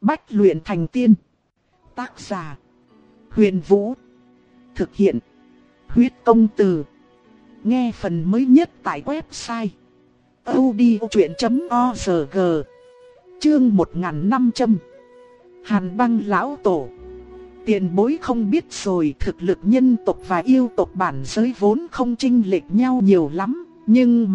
Bách luyện thành tiên. Tác giả: Huyền Vũ. Thực hiện: Huyết Công Từ. Nghe phần mới nhất tại website audiochuyện.org. Chương 1500. Hàn Băng Lão Tổ. Tiền bối không biết rồi, thực lực nhân tộc và yêu tộc bản giới vốn không chênh lệch nhau nhiều lắm, nhưng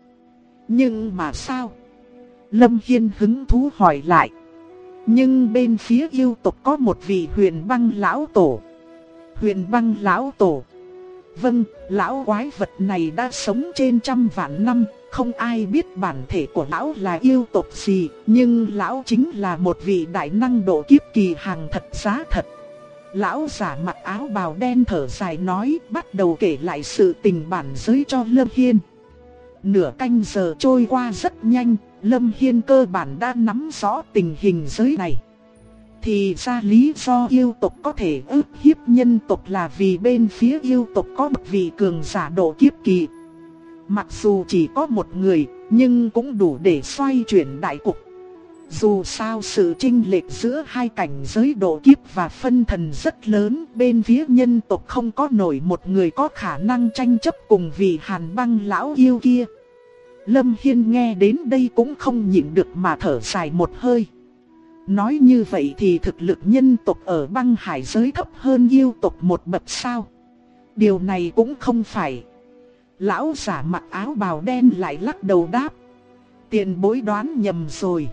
mà sao? Lâm Hiên hứng thú hỏi lại. Nhưng bên phía yêu tộc có một vị Huyền Băng Lão Tổ. Huyền Băng Lão Tổ? Vâng, lão quái vật này đã sống trên trăm vạn năm, không ai biết bản thể của lão là yêu tộc gì, nhưng lão chính là một vị đại năng độ kiếp kỳ hàng thật giá thật. Lão giả mặc áo bào đen thở dài nói, bắt đầu kể lại sự tình bản giới cho Lâm Hiên. Nửa canh giờ trôi qua rất nhanh, Lâm Hiên cơ bản đã nắm rõ tình hình giới này. Thì ra lý do yêu tộc có thể ức hiếp nhân tộc là vì bên phía yêu tộc có một vị cường giả độ kiếp kỳ. Mặc dù chỉ có một người, nhưng cũng đủ để xoay chuyển đại cục. Dù sao sự chênh lệch giữa hai cảnh giới độ kiếp và phân thần rất lớn, bên phía nhân tộc không có nổi một người có khả năng tranh chấp cùng vị Hàn Băng lão yêu kia. Lâm Hiên nghe đến đây cũng không nhịn được mà thở dài một hơi. Nói như vậy thì thực lực nhân tộc ở băng hải giới thấp hơn yêu tộc một bậc sao? Điều này cũng không phải. Lão giả mặc áo bào đen lại lắc đầu đáp. Tiền bối đoán nhầm rồi.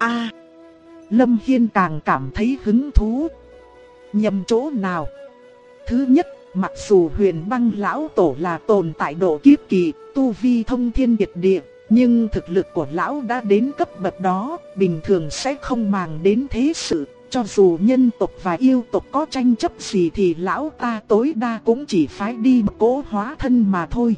Lâm Hiên càng cảm thấy hứng thú. Nhầm chỗ nào? Thứ nhất, mặc dù Huyền Băng Lão Tổ là tồn tại độ kiếp kỳ, tu vi thông thiên điệt địa, nhưng thực lực của lão đã đến cấp bậc đó, bình thường sẽ không màng đến thế sự. Cho dù nhân tộc và yêu tộc có tranh chấp gì thì lão ta tối đa cũng chỉ phái đi một cỗ hóa thân mà thôi.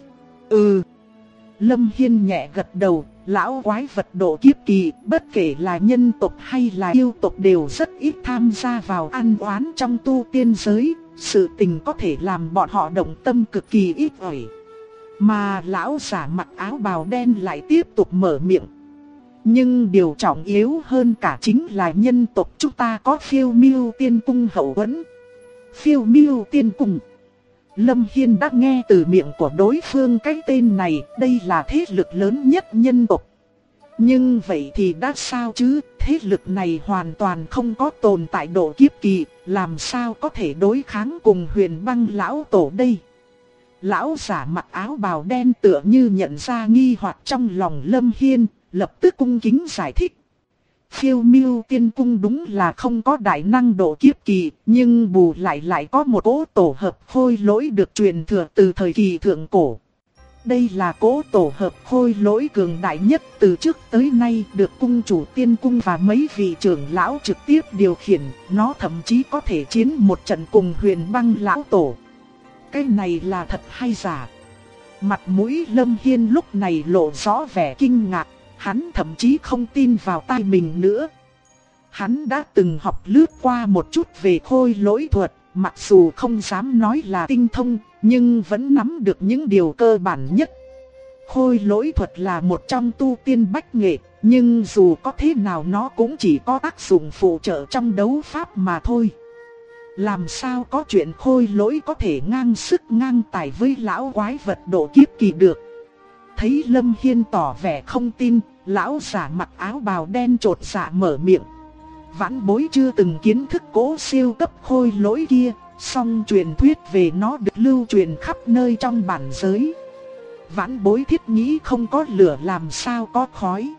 Lâm Hiên nhẹ gật đầu. Lão quái vật độ kiếp kỳ, bất kể là nhân tộc hay là yêu tộc đều rất ít tham gia vào ăn oán trong tu tiên giới. Sự tình có thể làm bọn họ động tâm cực kỳ ít ỏi. Mà lão giả mặc áo bào đen lại tiếp tục mở miệng. Nhưng điều trọng yếu hơn cả chính là nhân tộc chúng ta có Phiêu Miêu Tiên Cung hậu uẩn. Phiêu Miêu Tiên Cung. Lâm Hiên đã nghe từ miệng của đối phương cái tên này, đây là thế lực lớn nhất nhân tộc. Nhưng vậy thì đã sao chứ, thế lực này hoàn toàn không có tồn tại độ kiếp kỳ, làm sao có thể đối kháng cùng Huyền Băng Lão Tổ đây? Lão giả mặc áo bào đen tựa như nhận ra nghi hoặc trong lòng Lâm Hiên, lập tức cung kính giải thích. Phiêu Miêu Tiên Cung đúng là không có đại năng độ kiếp kỳ, nhưng bù lại có một cỗ tổ hợp khôi lỗi được truyền thừa từ thời kỳ thượng cổ. Đây là cỗ tổ hợp khôi lỗi cường đại nhất từ trước tới nay, được cung chủ tiên cung và mấy vị trưởng lão trực tiếp điều khiển, nó thậm chí có thể chiến một trận cùng Huyền Băng Lão Tổ. Cái này là thật hay giả? Mặt mũi Lâm Hiên lúc này lộ rõ vẻ kinh ngạc. Hắn thậm chí không tin vào tai mình nữa. Hắn đã từng học lướt qua một chút về khôi lỗi thuật, mặc dù không dám nói là tinh thông, nhưng vẫn nắm được những điều cơ bản nhất. Khôi lỗi thuật là một trong tu tiên bách nghệ, nhưng dù có thế nào nó cũng chỉ có tác dụng phụ trợ trong đấu pháp mà thôi. Làm sao có chuyện khôi lỗi có thể ngang sức ngang tài với lão quái vật độ kiếp kỳ được? Thấy Lâm Hiên tỏ vẻ không tin, lão giả mặc áo bào đen chột dạ mở miệng. Vãn bối chưa từng kiến thức cố siêu cấp khôi lỗi kia, song truyền thuyết về nó được lưu truyền khắp nơi trong bản giới. Vãn bối thiết nghĩ không có lửa làm sao có khói.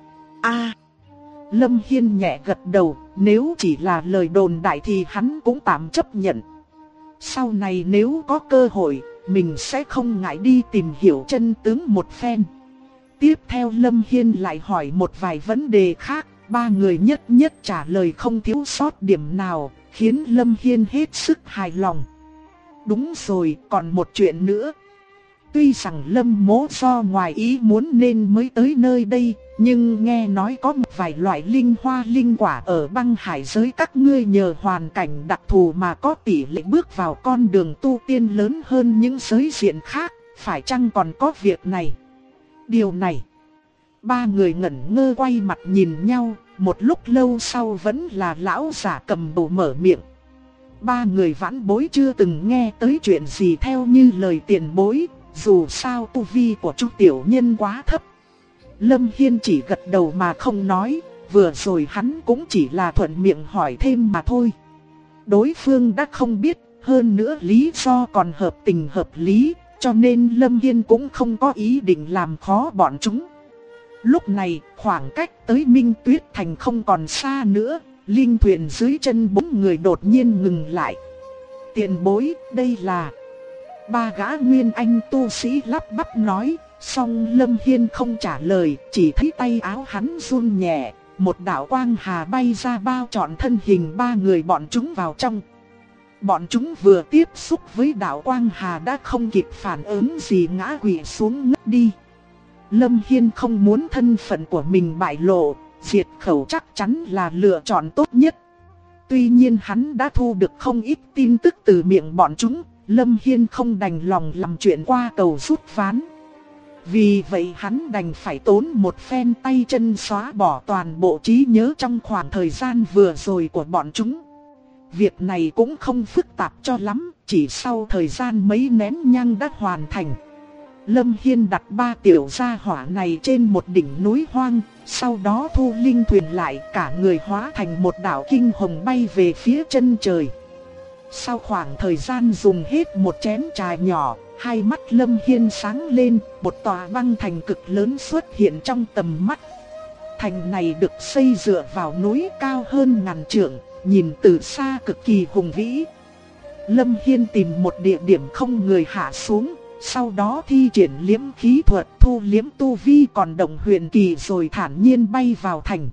Lâm Hiên nhẹ gật đầu, nếu chỉ là lời đồn đại thì hắn cũng tạm chấp nhận. Sau này nếu có cơ hội, mình sẽ không ngại đi tìm hiểu chân tướng một phen. Tiếp theo Lâm Hiên lại hỏi một vài vấn đề khác, ba người nhất nhất trả lời không thiếu sót điểm nào, khiến Lâm Hiên hết sức hài lòng. Đúng rồi, còn một chuyện nữa. Tuy rằng Lâm Mỗ do ngoài ý muốn nên mới tới nơi đây, nhưng nghe nói có một vài loại linh hoa linh quả ở băng hải giới các ngươi nhờ hoàn cảnh đặc thù mà có tỷ lệ bước vào con đường tu tiên lớn hơn những giới diện khác, phải chăng còn có việc này? Điều này, ba người ngẩn ngơ quay mặt nhìn nhau, Một lúc lâu sau vẫn là lão giả cầm bầu mở miệng. Ba người vãn bối chưa từng nghe tới chuyện gì theo như lời tiền bối, dù sao tu vi của chúng tiểu nhân quá thấp. Lâm Hiên chỉ gật đầu mà không nói, vừa rồi hắn cũng chỉ là thuận miệng hỏi thêm mà thôi. Đối phương đã không biết, hơn nữa lý do còn hợp tình hợp lý, cho nên Lâm Hiên cũng không có ý định làm khó bọn chúng. Lúc này, khoảng cách tới Minh Tuyết Thành không còn xa nữa, linh thuyền dưới chân bốn người đột nhiên ngừng lại. Tiền bối, đây là... Ba gã nguyên anh tu sĩ lắp bắp nói, song Lâm Hiên không trả lời, chỉ thấy tay áo hắn run nhẹ, một đạo quang hà bay ra bao trọn thân hình ba người bọn chúng vào trong. Bọn chúng vừa tiếp xúc với đạo quang hà đã không kịp phản ứng gì ngã quỵ xuống ngất đi. Lâm Hiên không muốn thân phận của mình bại lộ, diệt khẩu chắc chắn là lựa chọn tốt nhất. Tuy nhiên hắn đã thu được không ít tin tức từ miệng bọn chúng, Lâm Hiên không đành lòng làm chuyện qua cầu rút ván. Vì vậy hắn đành phải tốn một phen tay chân xóa bỏ toàn bộ trí nhớ trong khoảng thời gian vừa rồi của bọn chúng. Việc này cũng không phức tạp cho lắm, chỉ sau thời gian mấy nén nhang đã hoàn thành. Lâm Hiên đặt ba tiểu gia hỏa này trên một đỉnh núi hoang, sau đó thu linh thuyền lại, cả người hóa thành một đạo kinh hồng bay về phía chân trời. Sau khoảng thời gian dùng hết một chén trà nhỏ, hai mắt Lâm Hiên sáng lên, một tòa băng thành cực lớn xuất hiện trong tầm mắt. Thành này được xây dựa vào núi cao hơn ngàn trượng, nhìn từ xa cực kỳ hùng vĩ. Lâm Hiên tìm một địa điểm không người hạ xuống, sau đó thi triển liễm khí thuật thu liễm tu vi còn động huyền kỳ rồi thản nhiên bay vào thành.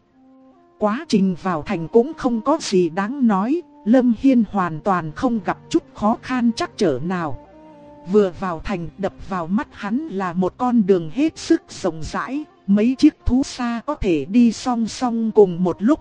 Quá trình vào thành cũng không có gì đáng nói, Lâm Hiên hoàn toàn không gặp chút khó khăn trắc trở nào. Vừa vào thành, đập vào mắt hắn là một con đường hết sức rộng rãi, mấy chiếc thú xa có thể đi song song cùng một lúc.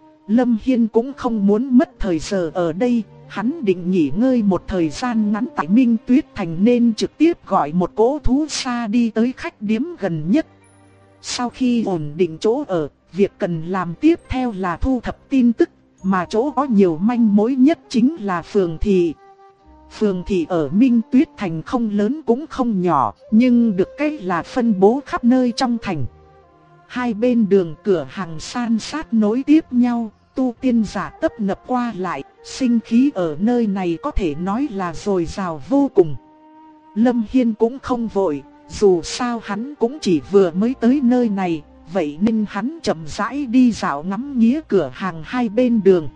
Lâm Hiên cũng không muốn mất thời giờ ở đây, hắn định nghỉ ngơi một thời gian ngắn tại Minh Tuyết Thành nên trực tiếp gọi một cỗ thú xa đi tới khách điếm gần nhất. Sau khi ổn định chỗ ở, việc cần làm tiếp theo là thu thập tin tức, mà chỗ có nhiều manh mối nhất chính là phường thị. Phường thị ở Minh Tuyết Thành không lớn cũng không nhỏ, nhưng được cái là phân bố khắp nơi trong thành. Hai bên đường cửa hàng san sát nối tiếp nhau, tu tiên giả tấp nập qua lại, sinh khí ở nơi này có thể nói là dồi dào vô cùng. Lâm Hiên cũng không vội, dù sao hắn cũng chỉ vừa mới tới nơi này, vậy nên hắn chậm rãi đi dạo ngắm nghía cửa hàng hai bên đường.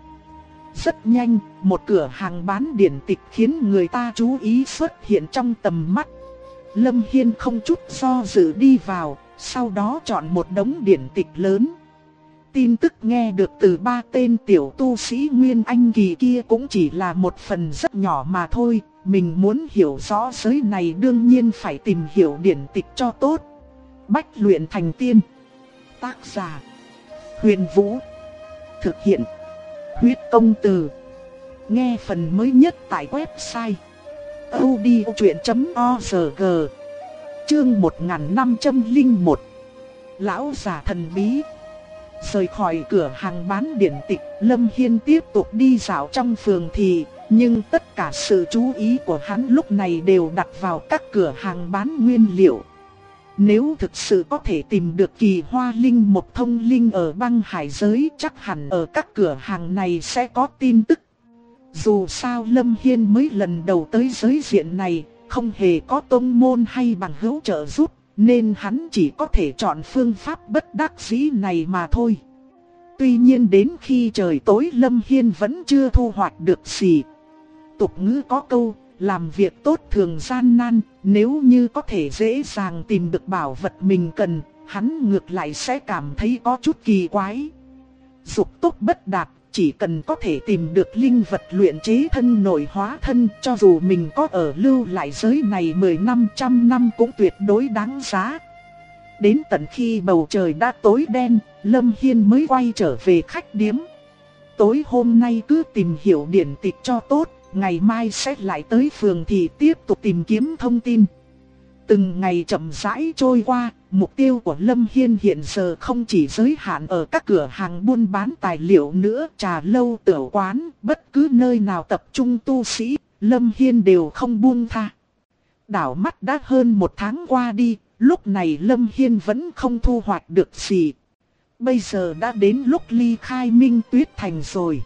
Rất nhanh, một cửa hàng bán điển tịch khiến người ta chú ý xuất hiện trong tầm mắt. Lâm Hiên không chút do dự đi vào, sau đó chọn một đống điển tịch lớn. Tin tức nghe được từ ba tên tiểu tu sĩ Nguyên Anh kỳ kia cũng chỉ là một phần rất nhỏ mà thôi. Mình muốn hiểu rõ giới này đương nhiên phải tìm hiểu điển tịch cho tốt. Bách luyện thành tiên. Tác giả: Huyền Vũ. Thực hiện: Huyết Công Từ. Nghe phần mới nhất tại website audiochuyện.org. Chương 1501. Lão già thần bí. Rời khỏi cửa hàng bán điển tịch, Lâm Hiên tiếp tục đi dạo trong phường thị, nhưng tất cả sự chú ý của hắn lúc này đều đặt vào các cửa hàng bán nguyên liệu. Nếu thực sự có thể tìm được kỳ hoa linh mộc thông linh ở băng hải giới, chắc hẳn ở các cửa hàng này sẽ có tin tức. Dù sao Lâm Hiên mới lần đầu tới giới diện này, không hề có tông môn hay bằng hữu trợ giúp, nên hắn chỉ có thể chọn phương pháp bất đắc dĩ này mà thôi. Tuy nhiên đến khi trời tối Lâm Hiên vẫn chưa thu hoạch được gì. Tục ngữ có câu, làm việc tốt thường gian nan, nếu như có thể dễ dàng tìm được bảo vật mình cần, hắn ngược lại sẽ cảm thấy có chút kỳ quái. Dục tốc bất đạt, chỉ cần có thể tìm được linh vật luyện chế thân nội hóa thân, cho dù mình có ở lưu lại giới này 10 năm, 100 năm cũng tuyệt đối đáng giá. Đến tận khi bầu trời đã tối đen, Lâm Hiên mới quay trở về khách điếm. Tối hôm nay cứ tìm hiểu điển tịch cho tốt, ngày mai sẽ lại tới phường thị tiếp tục tìm kiếm thông tin. Từng ngày chậm rãi trôi qua, mục tiêu của Lâm Hiên hiện giờ không chỉ giới hạn ở các cửa hàng buôn bán tài liệu nữa, trà lâu tửu quán, bất cứ nơi nào tập trung tu sĩ, Lâm Hiên đều không buông tha. Đảo mắt đã hơn 1 tháng qua đi, lúc này Lâm Hiên vẫn không thu hoạch được gì. Bây giờ đã đến lúc ly khai Minh Tuyết Thành rồi.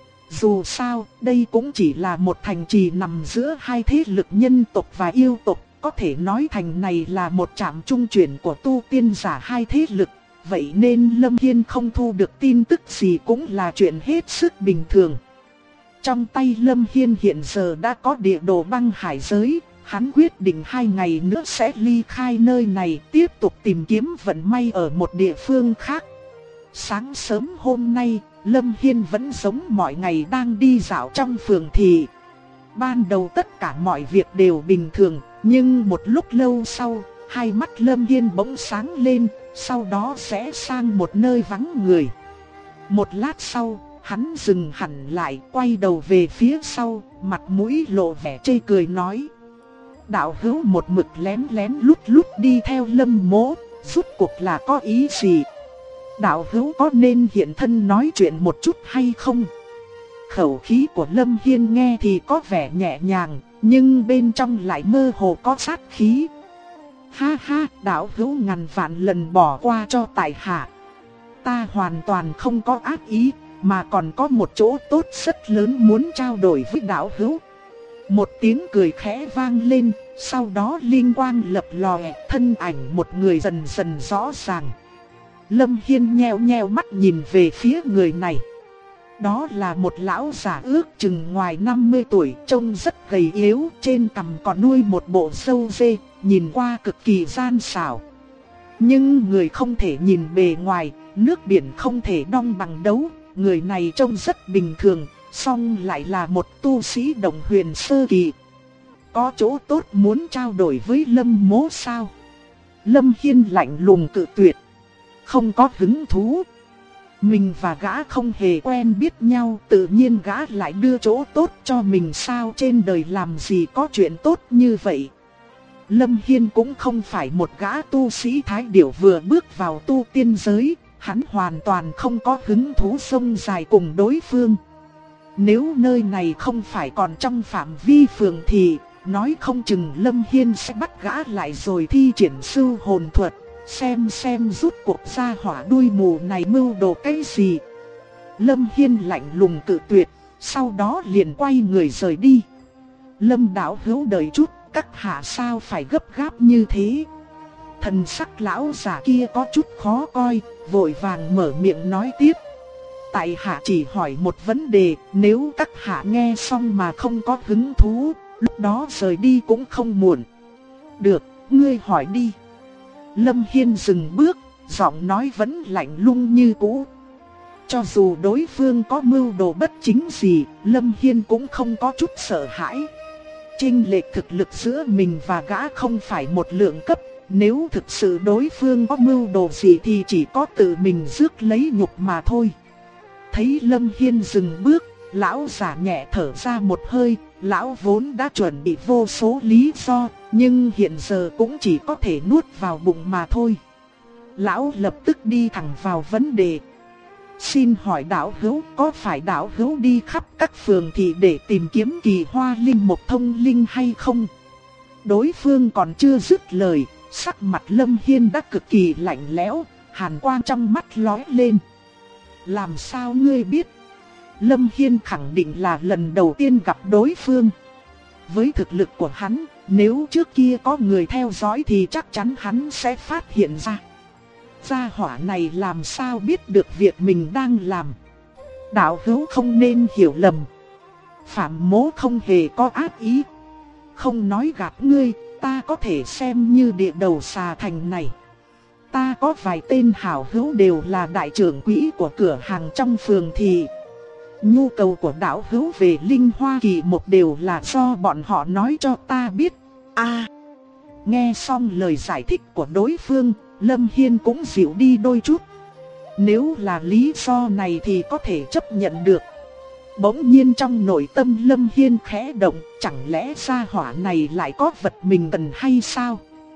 Dù sao, đây cũng chỉ là một thành trì nằm giữa hai thế lực nhân tộc và yêu tộc. Có thể nói thành này là một trạm trung chuyển của tu tiên giả hai thế lực. Vậy nên Lâm Hiên không thu được tin tức gì cũng là chuyện hết sức bình thường. Trong tay Lâm Hiên hiện giờ đã có địa đồ băng hải giới. Hắn quyết định 2 ngày nữa sẽ ly khai nơi này, tiếp tục tìm kiếm vận may ở một địa phương khác. Sáng sớm hôm nay, Lâm Hiên vẫn giống mọi ngày đang đi dạo trong phường thị. Ban đầu tất cả mọi việc đều bình thường, nhưng một lúc lâu sau, hai mắt Lâm Hiên bỗng sáng lên, sau đó sẽ sang một nơi vắng người. Một lát sau, hắn dừng hẳn lại, quay đầu về phía sau, mặt mũi lộ vẻ chê cười nói: đạo hữu một mực lén lén lút lút đi theo Lâm mỗ, rốt cuộc là có ý gì? Đạo hữu có nên hiện thân nói chuyện một chút hay không? Khẩu khí của Lâm Hiên nghe thì có vẻ nhẹ nhàng, nhưng bên trong lại mơ hồ có sát khí. Ha ha, đạo hữu ngàn vạn lần bỏ qua cho tại hạ. Ta hoàn toàn không có ác ý, mà còn có một chỗ tốt rất lớn muốn trao đổi với đạo hữu. Một tiếng cười khẽ vang lên, sau đó linh quang lập lòe, thân ảnh một người dần dần rõ ràng. Lâm Hiên nheo nheo mắt nhìn về phía người này. Đó là một lão già ước chừng ngoài 50 tuổi, trông rất gầy yếu, trên cằm còn nuôi một bộ râu dê, nhìn qua cực kỳ gian xảo. Nhưng người không thể nhìn bề ngoài, nước biển không thể đong bằng đấu, người này trông rất bình thường, song lại là một tu sĩ Động Huyền sơ kỳ. Có chỗ tốt muốn trao đổi với Lâm mỗ sao? Lâm Hiên lạnh lùng cự tuyệt. Không có hứng thú. Mình và gã không hề quen biết nhau, tự nhiên gã lại đưa chỗ tốt cho mình sao? Trên đời làm gì có chuyện tốt như vậy? Lâm Hiên cũng không phải một gã tu sĩ thái điểu vừa bước vào tu tiên giới, hắn hoàn toàn không có hứng thú xông dài cùng đối phương. Nếu nơi này không phải còn trong phạm vi phường thì nói không chừng Lâm Hiên sẽ bắt gã lại rồi thi triển sư hồn thuật, xem rút cuộc ra hỏa đuôi mù này mưu đồ cái gì. Lâm Hiên lạnh lùng cự tuyệt, sau đó liền quay người rời đi. Lâm đạo hữu đợi chút, các hạ sao phải gấp gáp như thế? Thần sắc lão già kia có chút khó coi, vội vàng mở miệng nói tiếp. Tại hạ chỉ hỏi một vấn đề, nếu các hạ nghe xong mà không có hứng thú, lúc đó rời đi cũng không muộn. Được, ngươi hỏi đi. Lâm Hiên dừng bước, giọng nói vẫn lạnh lùng như cũ. Cho dù đối phương có mưu đồ bất chính gì, Lâm Hiên cũng không có chút sợ hãi. Chênh lệch thực lực giữa mình và gã không phải một lượng cấp, nếu thực sự đối phương có mưu đồ gì thì chỉ có tự mình rước lấy nhục mà thôi. Thấy Lâm Hiên dừng bước, lão giả nhẹ thở ra một hơi, lão vốn đã chuẩn bị vô số lý do, nhưng hiện giờ cũng chỉ có thể nuốt vào bụng mà thôi. Lão lập tức đi thẳng vào vấn đề. Xin hỏi đạo hữu, có phải đạo hữu đi khắp các phường thị để tìm kiếm kỳ hoa linh mục thông linh hay không? Đối phương còn chưa dứt lời, sắc mặt Lâm Hiên đã cực kỳ lạnh lẽo, hàn quang trong mắt lóe lên. Làm sao ngươi biết? Lâm Hiên khẳng định là lần đầu tiên gặp đối phương. Với thực lực của hắn, nếu trước kia có người theo dõi thì chắc chắn hắn sẽ phát hiện ra. Gia hỏa này làm sao biết được việc mình đang làm? Đạo hữu không nên hiểu lầm. Phạm mỗ không hề có ác ý. Không nói gạt ngươi, ta có thể xem như địa đầu xà thành này. Ta có vài tên hảo hữu đều là đại trưởng quỹ của cửa hàng trong phường thị. Nhu cầu của đạo hữu về linh hoa kỳ một đều là do bọn họ nói cho ta biết. Nghe xong lời giải thích của đối phương, Lâm Hiên cũng dịu đi đôi chút. Nếu là lý do này thì có thể chấp nhận được. Bỗng nhiên trong nội tâm Lâm Hiên khẽ động, chẳng lẽ gia hỏa này lại có vật mình cần hay sao?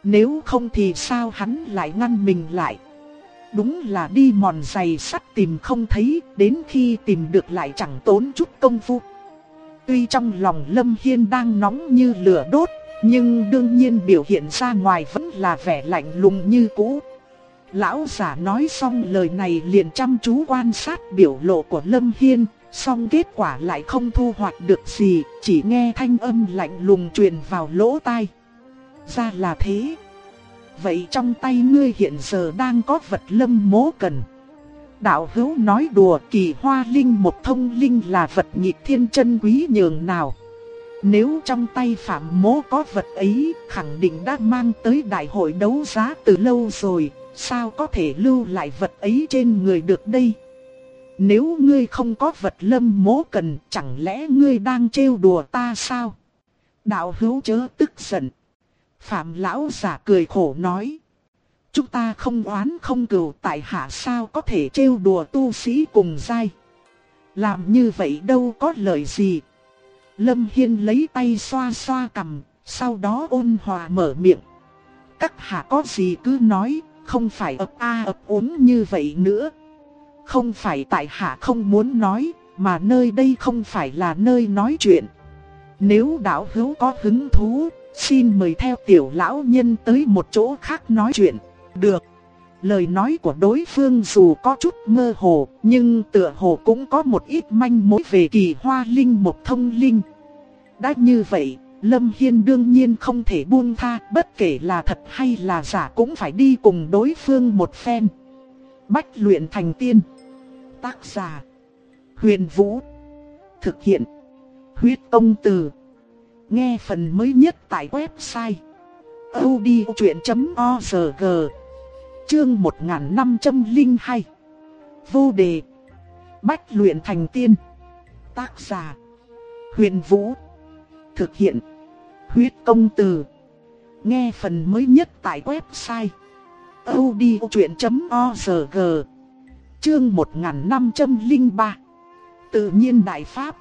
Nếu không thì sao hắn lại ngăn mình lại? Đúng là đi mòn giày sắt tìm không thấy, đến khi tìm được lại chẳng tốn chút công phu. Tuy trong lòng Lâm Hiên đang nóng như lửa đốt, nhưng đương nhiên biểu hiện ra ngoài vẫn là vẻ lạnh lùng như cũ. Lão giả nói xong lời này liền chăm chú quan sát biểu lộ của Lâm Hiên, song kết quả lại không thu hoạch được gì, chỉ nghe thanh âm lạnh lùng truyền vào lỗ tai. Ra là thế. Vậy trong tay ngươi hiện giờ đang có vật Lâm Mỗ cần. Đạo hữu nói đùa, Kỳ Hoa Linh một thông linh là vật nghịch thiên chân quý nhường nào. Nếu trong tay Phạm Mỗ có vật ấy, khẳng định đã mang tới đại hội đấu giá từ lâu rồi, sao có thể lưu lại vật ấy trên người được đây? Nếu ngươi không có vật Lâm Mỗ cần, chẳng lẽ ngươi đang trêu đùa ta sao? Đạo hữu chớ tức giận. Phạm lão giả cười khổ nói. Chúng ta không oán không cừu, tại hạ sao có thể trêu đùa tu sĩ cùng giai. Làm như vậy đâu có lợi gì. Lâm Hiên lấy tay xoa xoa cằm, sau đó ôn hòa mở miệng. Các hạ có gì cứ nói, không phải ấp a ấp úng như vậy nữa. Không phải tại hạ không muốn nói, mà nơi đây không phải là nơi nói chuyện. Nếu đạo hữu có hứng thú, xin mời theo tiểu lão nhân tới một chỗ khác nói chuyện. Được. Lời nói của đối phương dù có chút mơ hồ, nhưng tựa hồ cũng có một ít manh mối về Kỳ Hoa Linh một thông linh. Đã như vậy, Lâm Hiên đương nhiên không thể buông tha, bất kể là thật hay là giả cũng phải đi cùng đối phương một phen. Bách luyện thành tiên. Tác giả: Huyền Vũ. Thực hiện: Huyết Công Từ. Nghe phần mới nhất tại website audiochuyện.org. Chương 1502. Vô đề. Bách luyện thành tiên. Tác giả: Huyền Vũ. Thực hiện: Huyết Công Từ. Nghe phần mới nhất tại website audiochuyện.org. Chương 1503. Tự nhiên đại pháp.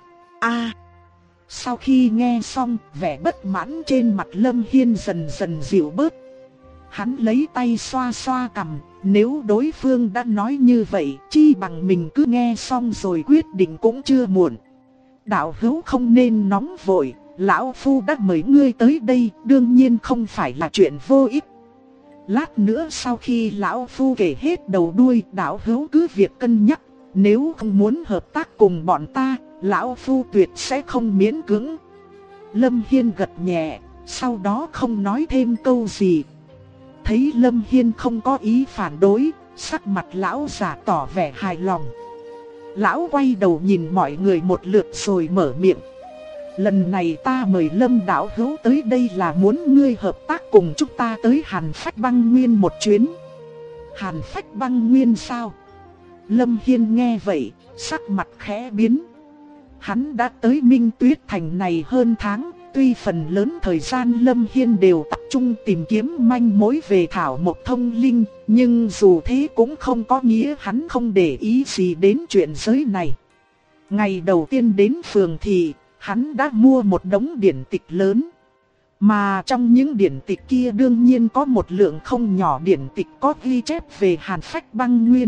Sau khi nghe xong, vẻ bất mãn trên mặt Lâm Hiên dần dần dịu bớt. Hắn lấy tay xoa xoa cằm, nếu đối phương đã nói như vậy, chi bằng mình cứ nghe xong rồi quyết định cũng chưa muộn. Đạo hữu không nên nóng vội, lão phu đã mời ngươi tới đây, đương nhiên không phải là chuyện vô ích. Lát nữa sau khi lão phu kể hết đầu đuôi, đạo hữu cứ việc cân nhắc, nếu không muốn hợp tác cùng bọn ta, lão phu tuyệt sẽ không miễn cưỡng. Lâm Hiên gật nhẹ, sau đó không nói thêm câu gì. Thấy Lâm Hiên không có ý phản đối, sắc mặt lão giả tỏ vẻ hài lòng. Lão quay đầu nhìn mọi người một lượt rồi mở miệng. Lần này ta mời Lâm đạo hữu tới đây là muốn ngươi hợp tác cùng chúng ta tới Hàn Phách Băng Nguyên một chuyến. Hàn Phách Băng Nguyên sao? Lâm Hiên nghe vậy, sắc mặt khẽ biến. Hắn đã tới Minh Tuyết Thành này hơn tháng, tuy phần lớn thời gian Lâm Hiên đều tập trung tìm kiếm manh mối về Thảo Mộc Thông Linh, nhưng dù thế cũng không có nghĩa hắn không để ý gì đến chuyện giới này. Ngày đầu tiên đến phường thì hắn đã mua một đống điển tịch lớn. Mà trong những điển tịch kia đương nhiên có một lượng không nhỏ điển tịch có ghi chép về Hàn Phách Băng Nguyên.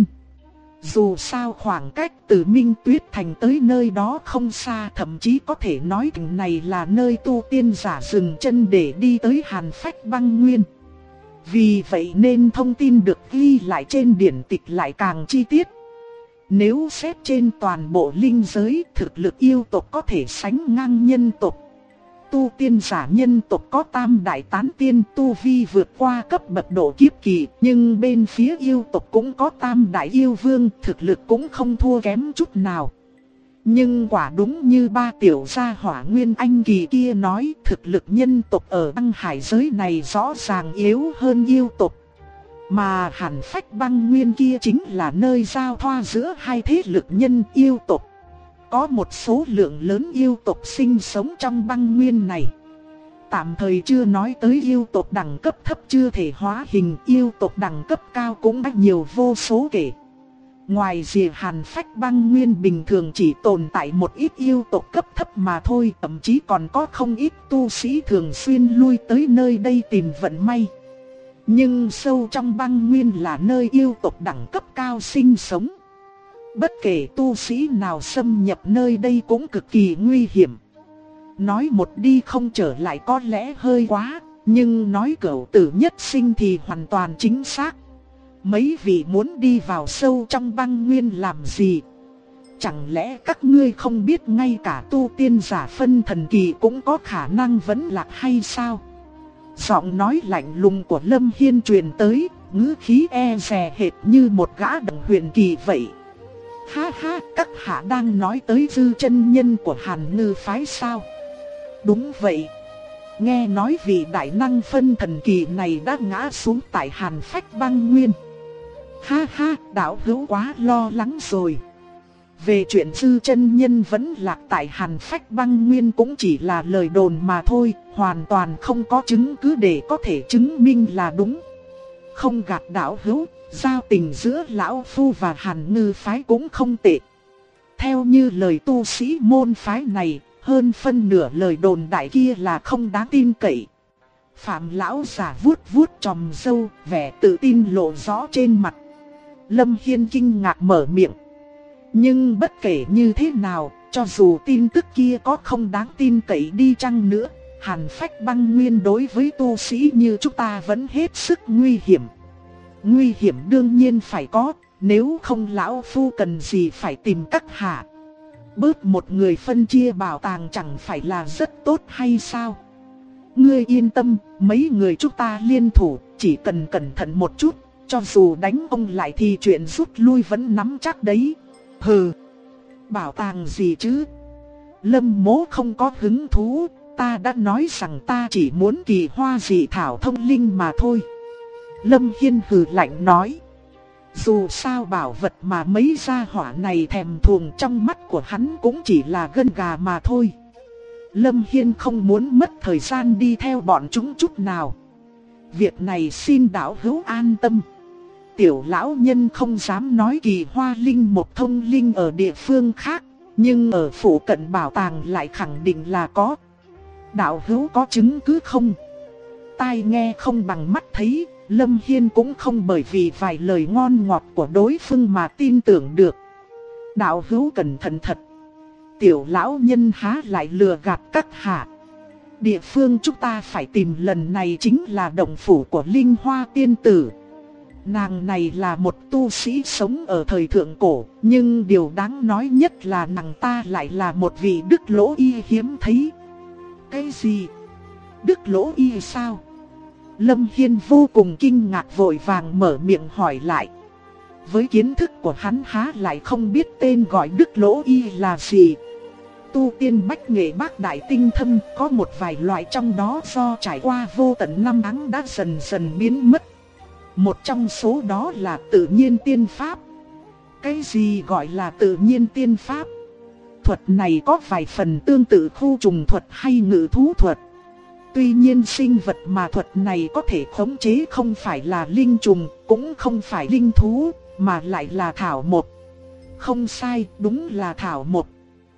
Dù sao khoảng cách từ Minh Tuyết Thành tới nơi đó không xa, thậm chí có thể nói thành này là nơi tu tiên giả dừng chân để đi tới Hàn Phách Băng Nguyên. Vì vậy nên thông tin được ghi lại trên điển tịch lại càng chi tiết. Nếu xét trên toàn bộ linh giới, thực lực yêu tộc có thể sánh ngang nhân tộc. Tu tiên giả nhân tộc có tam đại tán tiên tu vi vượt qua cấp bậc độ kiếp kỳ, nhưng bên phía yêu tộc cũng có tam đại yêu vương, thực lực cũng không thua kém chút nào. Nhưng quả đúng như ba tiểu gia hỏa Nguyên Anh kỳ kia nói, thực lực nhân tộc ở băng hải giới này rõ ràng yếu hơn yêu tộc. Mà Hàn Phách Băng Nguyên kia chính là nơi giao thoa giữa hai thế lực nhân yêu tộc. Có một số lượng lớn yêu tộc sinh sống trong băng nguyên này. Tạm thời chưa nói tới yêu tộc đẳng cấp thấp chưa thể hóa hình, yêu tộc đẳng cấp cao cũng đã nhiều vô số kể. Ngoài rìa Hàn Phách Băng Nguyên bình thường chỉ tồn tại một ít yêu tộc cấp thấp mà thôi, thậm chí còn có không ít tu sĩ thường xuyên lui tới nơi đây tìm vận may. Nhưng sâu trong băng nguyên là nơi yêu tộc đẳng cấp cao sinh sống. Bất kể tu sĩ nào xâm nhập nơi đây cũng cực kỳ nguy hiểm. Nói một đi không trở lại có lẽ hơi quá, nhưng nói cửu tử nhất sinh thì hoàn toàn chính xác. Mấy vị muốn đi vào sâu trong băng nguyên làm gì? Chẳng lẽ các ngươi không biết ngay cả tu tiên giả phân thần kỳ cũng có khả năng vẫn lạc hay sao? Giọng nói lạnh lùng của Lâm Hiên truyền tới, ngữ khí e dè hệt như một gã đồng huyền kỳ vậy. Ha ha, các hạ đang nói tới dư chân nhân của Hàn Ngư phái sao? Đúng vậy. Nghe nói vị đại năng phân thần kỳ này đã ngã xuống tại Hàn Phách băng nguyên. Ha ha, đạo hữu quá lo lắng rồi. Về chuyện dư chân nhân vẫn lạc tại Hàn Phách băng nguyên cũng chỉ là lời đồn mà thôi, hoàn toàn không có chứng cứ để có thể chứng minh là đúng. Không gạt đạo hữu, giao tình giữa lão phu và Hàn Ngư phái cũng không tệ. Theo như lời tu sĩ môn phái này, hơn phân nửa lời đồn đại kia là không đáng tin cậy. Phạm lão giả vuốt vuốt chòm râu, vẻ tự tin lộ rõ trên mặt. Lâm Hiên kinh ngạc mở miệng. Nhưng bất kể như thế nào, cho dù tin tức kia có không đáng tin cậy đi chăng nữa, Hàn Phách băng nguyên đối với tu sĩ như chúng ta vẫn hết sức nguy hiểm. Nguy hiểm đương nhiên phải có, nếu không lão phu cần gì phải tìm các hạ. Bớt một người phân chia bảo tàng chẳng phải là rất tốt hay sao? Ngươi yên tâm, mấy người chúng ta liên thủ, chỉ cần cẩn thận một chút, cho dù đánh ông lại thì chuyện rút lui vẫn nắm chắc đấy. Hừ, bảo tàng gì chứ? Lâm Mỗ không có hứng thú, ta đã nói rằng ta chỉ muốn kỳ hoa dị thảo thông linh mà thôi. Lâm Hiên hừ lạnh nói. Dù sao bảo vật mà mấy gia hỏa này thèm thuồng trong mắt của hắn cũng chỉ là gân gà mà thôi. Lâm Hiên không muốn mất thời gian đi theo bọn chúng chút nào. Việc này xin đạo hữu an tâm. Tiểu lão nhân không dám nói kỳ hoa linh một thông linh ở địa phương khác, nhưng ở phủ cận bảo tàng lại khẳng định là có. Đạo hữu có chứng cứ không? Tai nghe không bằng mắt thấy, Lâm Hiên cũng không bởi vì vài lời ngon ngọt của đối phương mà tin tưởng được. Đạo hữu cẩn thận thật. Tiểu lão nhân há lại lừa gạt các hạ. Địa phương chúng ta phải tìm lần này chính là động phủ của Linh Hoa tiên tử. Nàng này là một tu sĩ sống ở thời thượng cổ, nhưng điều đáng nói nhất là nàng ta lại là một vị đức lỗ y hiếm thấy. Cái gì? Đức lỗ y sao? Lâm Hiên vô cùng kinh ngạc vội vàng mở miệng hỏi lại. Với kiến thức của hắn há lại không biết tên gọi đức lỗ y là gì. Tu tiên bách nghệ bác đại tinh thâm, có một vài loại trong đó do trải qua vô tận năm tháng đã dần dần biến mất. Một trong số đó là tự nhiên tiên pháp. Cái gì gọi là tự nhiên tiên pháp? Thuật này có vài phần tương tự khu trùng thuật hay ngự thú thuật. Tuy nhiên sinh vật mà thuật này có thể khống chế không phải là linh trùng, cũng không phải linh thú, mà lại là thảo mộc. Không sai, đúng là thảo mộc.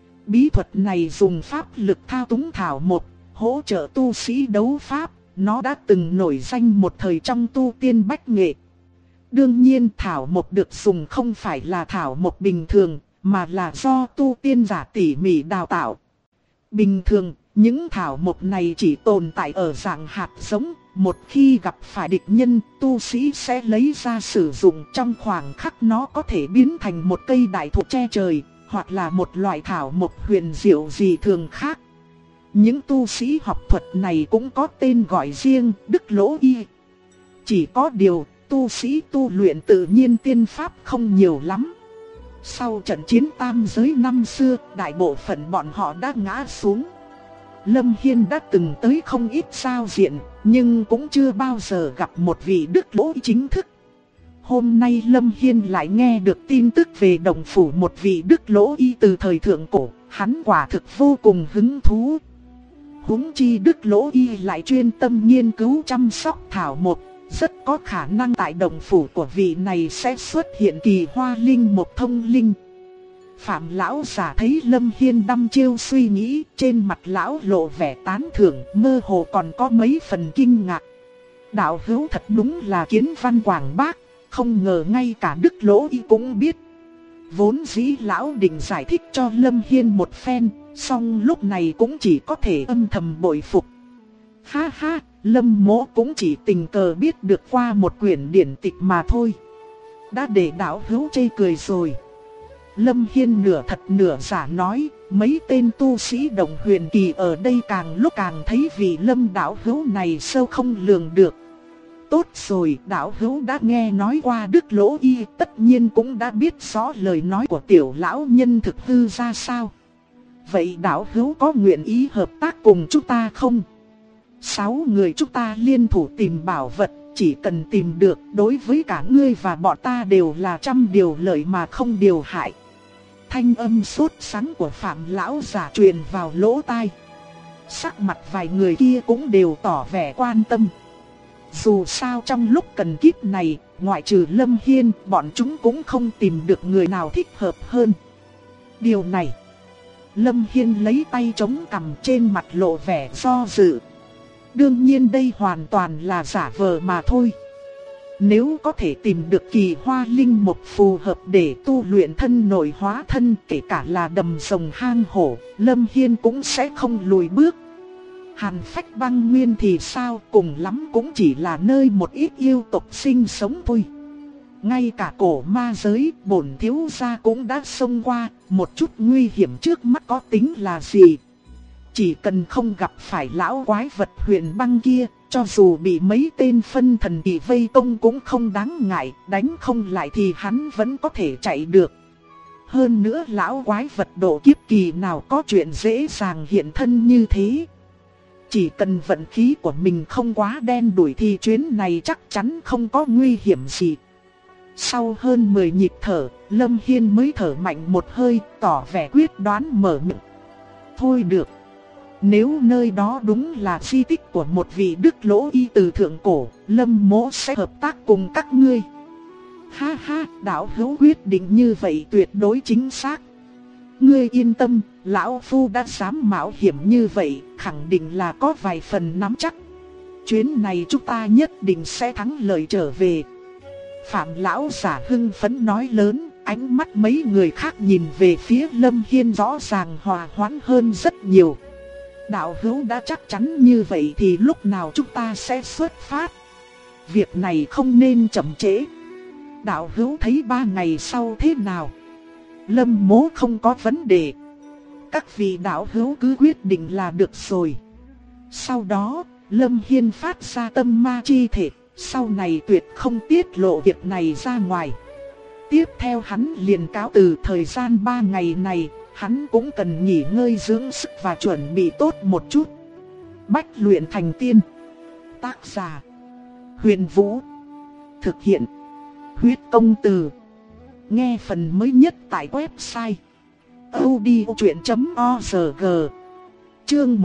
Bí thuật này dùng pháp lực thao túng thảo mộc, hỗ trợ tu sĩ đấu pháp. Nó đã từng nổi danh một thời trong tu tiên bách nghệ. Đương nhiên thảo mộc được dùng không phải là thảo mộc bình thường, mà là do tu tiên giả tỉ mỉ đào tạo. Bình thường, những thảo mộc này chỉ tồn tại ở dạng hạt giống. Một khi gặp phải địch nhân, tu sĩ sẽ lấy ra sử dụng, trong khoảng khắc nó có thể biến thành một cây đại thụ che trời, hoặc là một loại thảo mộc huyền diệu gì thường khác. Những tu sĩ học thuật này cũng có tên gọi riêng, đức lỗ y. Chỉ có điều, tu sĩ tu luyện tự nhiên tiên pháp không nhiều lắm. Sau trận chiến tam giới năm xưa, đại bộ phận bọn họ đã ngã xuống. Lâm Hiên đã từng tới không ít giao diện, nhưng cũng chưa bao giờ gặp một vị đức lỗ chính thức. Hôm nay Lâm Hiên lại nghe được tin tức về đồng phủ một vị đức lỗ y từ thời thượng cổ, hắn quả thực vô cùng hứng thú. Huống chi đức lỗ y lại chuyên tâm nghiên cứu chăm sóc thảo mộc, rất có khả năng tại đồng phủ của vị này sẽ xuất hiện kỳ hoa linh một thông linh. Phạm lão giả thấy Lâm Hiên đăm chiêu suy nghĩ, trên mặt lão lộ vẻ tán thưởng, mơ hồ còn có mấy phần kinh ngạc. Đạo hữu thật đúng là kiến văn quảng bác, không ngờ ngay cả Đức Lỗ Y cũng biết. Vốn dĩ lão định giải thích cho Lâm Hiên một phen, song lúc này cũng chỉ có thể âm thầm bội phục. Ha ha, Lâm mỗ cũng chỉ tình cờ biết được qua một quyển điển tịch mà thôi. Đã để đạo hữu chê cười rồi. Lâm Hiên nửa thật nửa giả nói, mấy tên tu sĩ Động Huyền Kỳ ở đây càng lúc càng thấy vị Lâm đạo hữu này sâu không lường được. Tốt rồi, đạo hữu đã nghe nói qua Đức Lỗ Y, tất nhiên cũng đã biết rõ lời nói của tiểu lão nhân thực hư ra sao. Vậy đạo hữu có nguyện ý hợp tác cùng chúng ta không? 6 người chúng ta liên thủ tìm bảo vật, chỉ cần tìm được, đối với cả ngươi và bọn ta đều là trăm điều lợi mà không điều hại. Thanh âm sốt sắng của Phạm lão giả truyền vào lỗ tai. Sắc mặt vài người kia cũng đều tỏ vẻ quan tâm. Dù sao trong lúc cần kíp này, ngoại trừ Lâm Hiên, bọn chúng cũng không tìm được người nào thích hợp hơn. Điều này, Lâm Hiên lấy tay chống cằm, trên mặt lộ vẻ do dự. Đương nhiên đây hoàn toàn là giả vờ mà thôi. Nếu có thể tìm được kỳ hoa linh mục phù hợp để tu luyện thân nội hóa thân, kể cả là đầm rồng hang hổ, Lâm Hiên cũng sẽ không lùi bước. Hàn Phách Băng Nguyên thì sao, cùng lắm cũng chỉ là nơi một ít yêu tộc sinh sống thôi. Ngay cả cổ ma giới, bổn thiếu gia cũng đã xông qua, một chút nguy hiểm trước mắt có tính là gì. Chỉ cần không gặp phải lão quái vật Huyền Băng kia, cho dù bị mấy tên phân thần kỳ vây công cũng không đáng ngại, đánh không lại thì hắn vẫn có thể chạy được. Hơn nữa lão quái vật độ kiếp kỳ nào có chuyện dễ dàng hiện thân như thế. Chỉ cần vận khí của mình không quá đen đủi thì chuyến này chắc chắn không có nguy hiểm gì. Sau hơn 10 nhịp thở, Lâm Hiên mới thở mạnh một hơi, tỏ vẻ quyết đoán mở miệng. Thôi được. Nếu nơi đó đúng là di tích của một vị Đức Lỗ Y từ thượng cổ, Lâm mỗ sẽ hợp tác cùng các ngươi. Ha ha, đạo hữu quyết định như vậy tuyệt đối chính xác. Ngươi yên tâm, lão phu đã dám mạo hiểm như vậy, khẳng định là có vài phần nắm chắc. Chuyến này chúng ta nhất định sẽ thắng lợi trở về. Phạm lão giả hưng phấn nói lớn, ánh mắt mấy người khác nhìn về phía Lâm Hiên rõ ràng hòa hoãn hơn rất nhiều. Đạo hữu đã chắc chắn như vậy thì lúc nào chúng ta sẽ xuất phát? Việc này không nên chậm trễ. Đạo hữu thấy 3 ngày sau thế nào? Lâm mỗ không có vấn đề. Các vị đạo hữu cứ quyết định là được rồi. Sau đó, Lâm Hiên phát ra tâm ma chi thể, sau này tuyệt không tiết lộ việc này ra ngoài. Tiếp theo hắn liền cáo từ. Thời gian 3 ngày này, hắn cũng cần nghỉ ngơi dưỡng sức và chuẩn bị tốt một chút. Bách luyện thành tiên. Tác giả: Huyền Vũ. Thực hiện: Huyết Công Từ. Nghe phần mới nhất tại website audiochuyện.org. Chương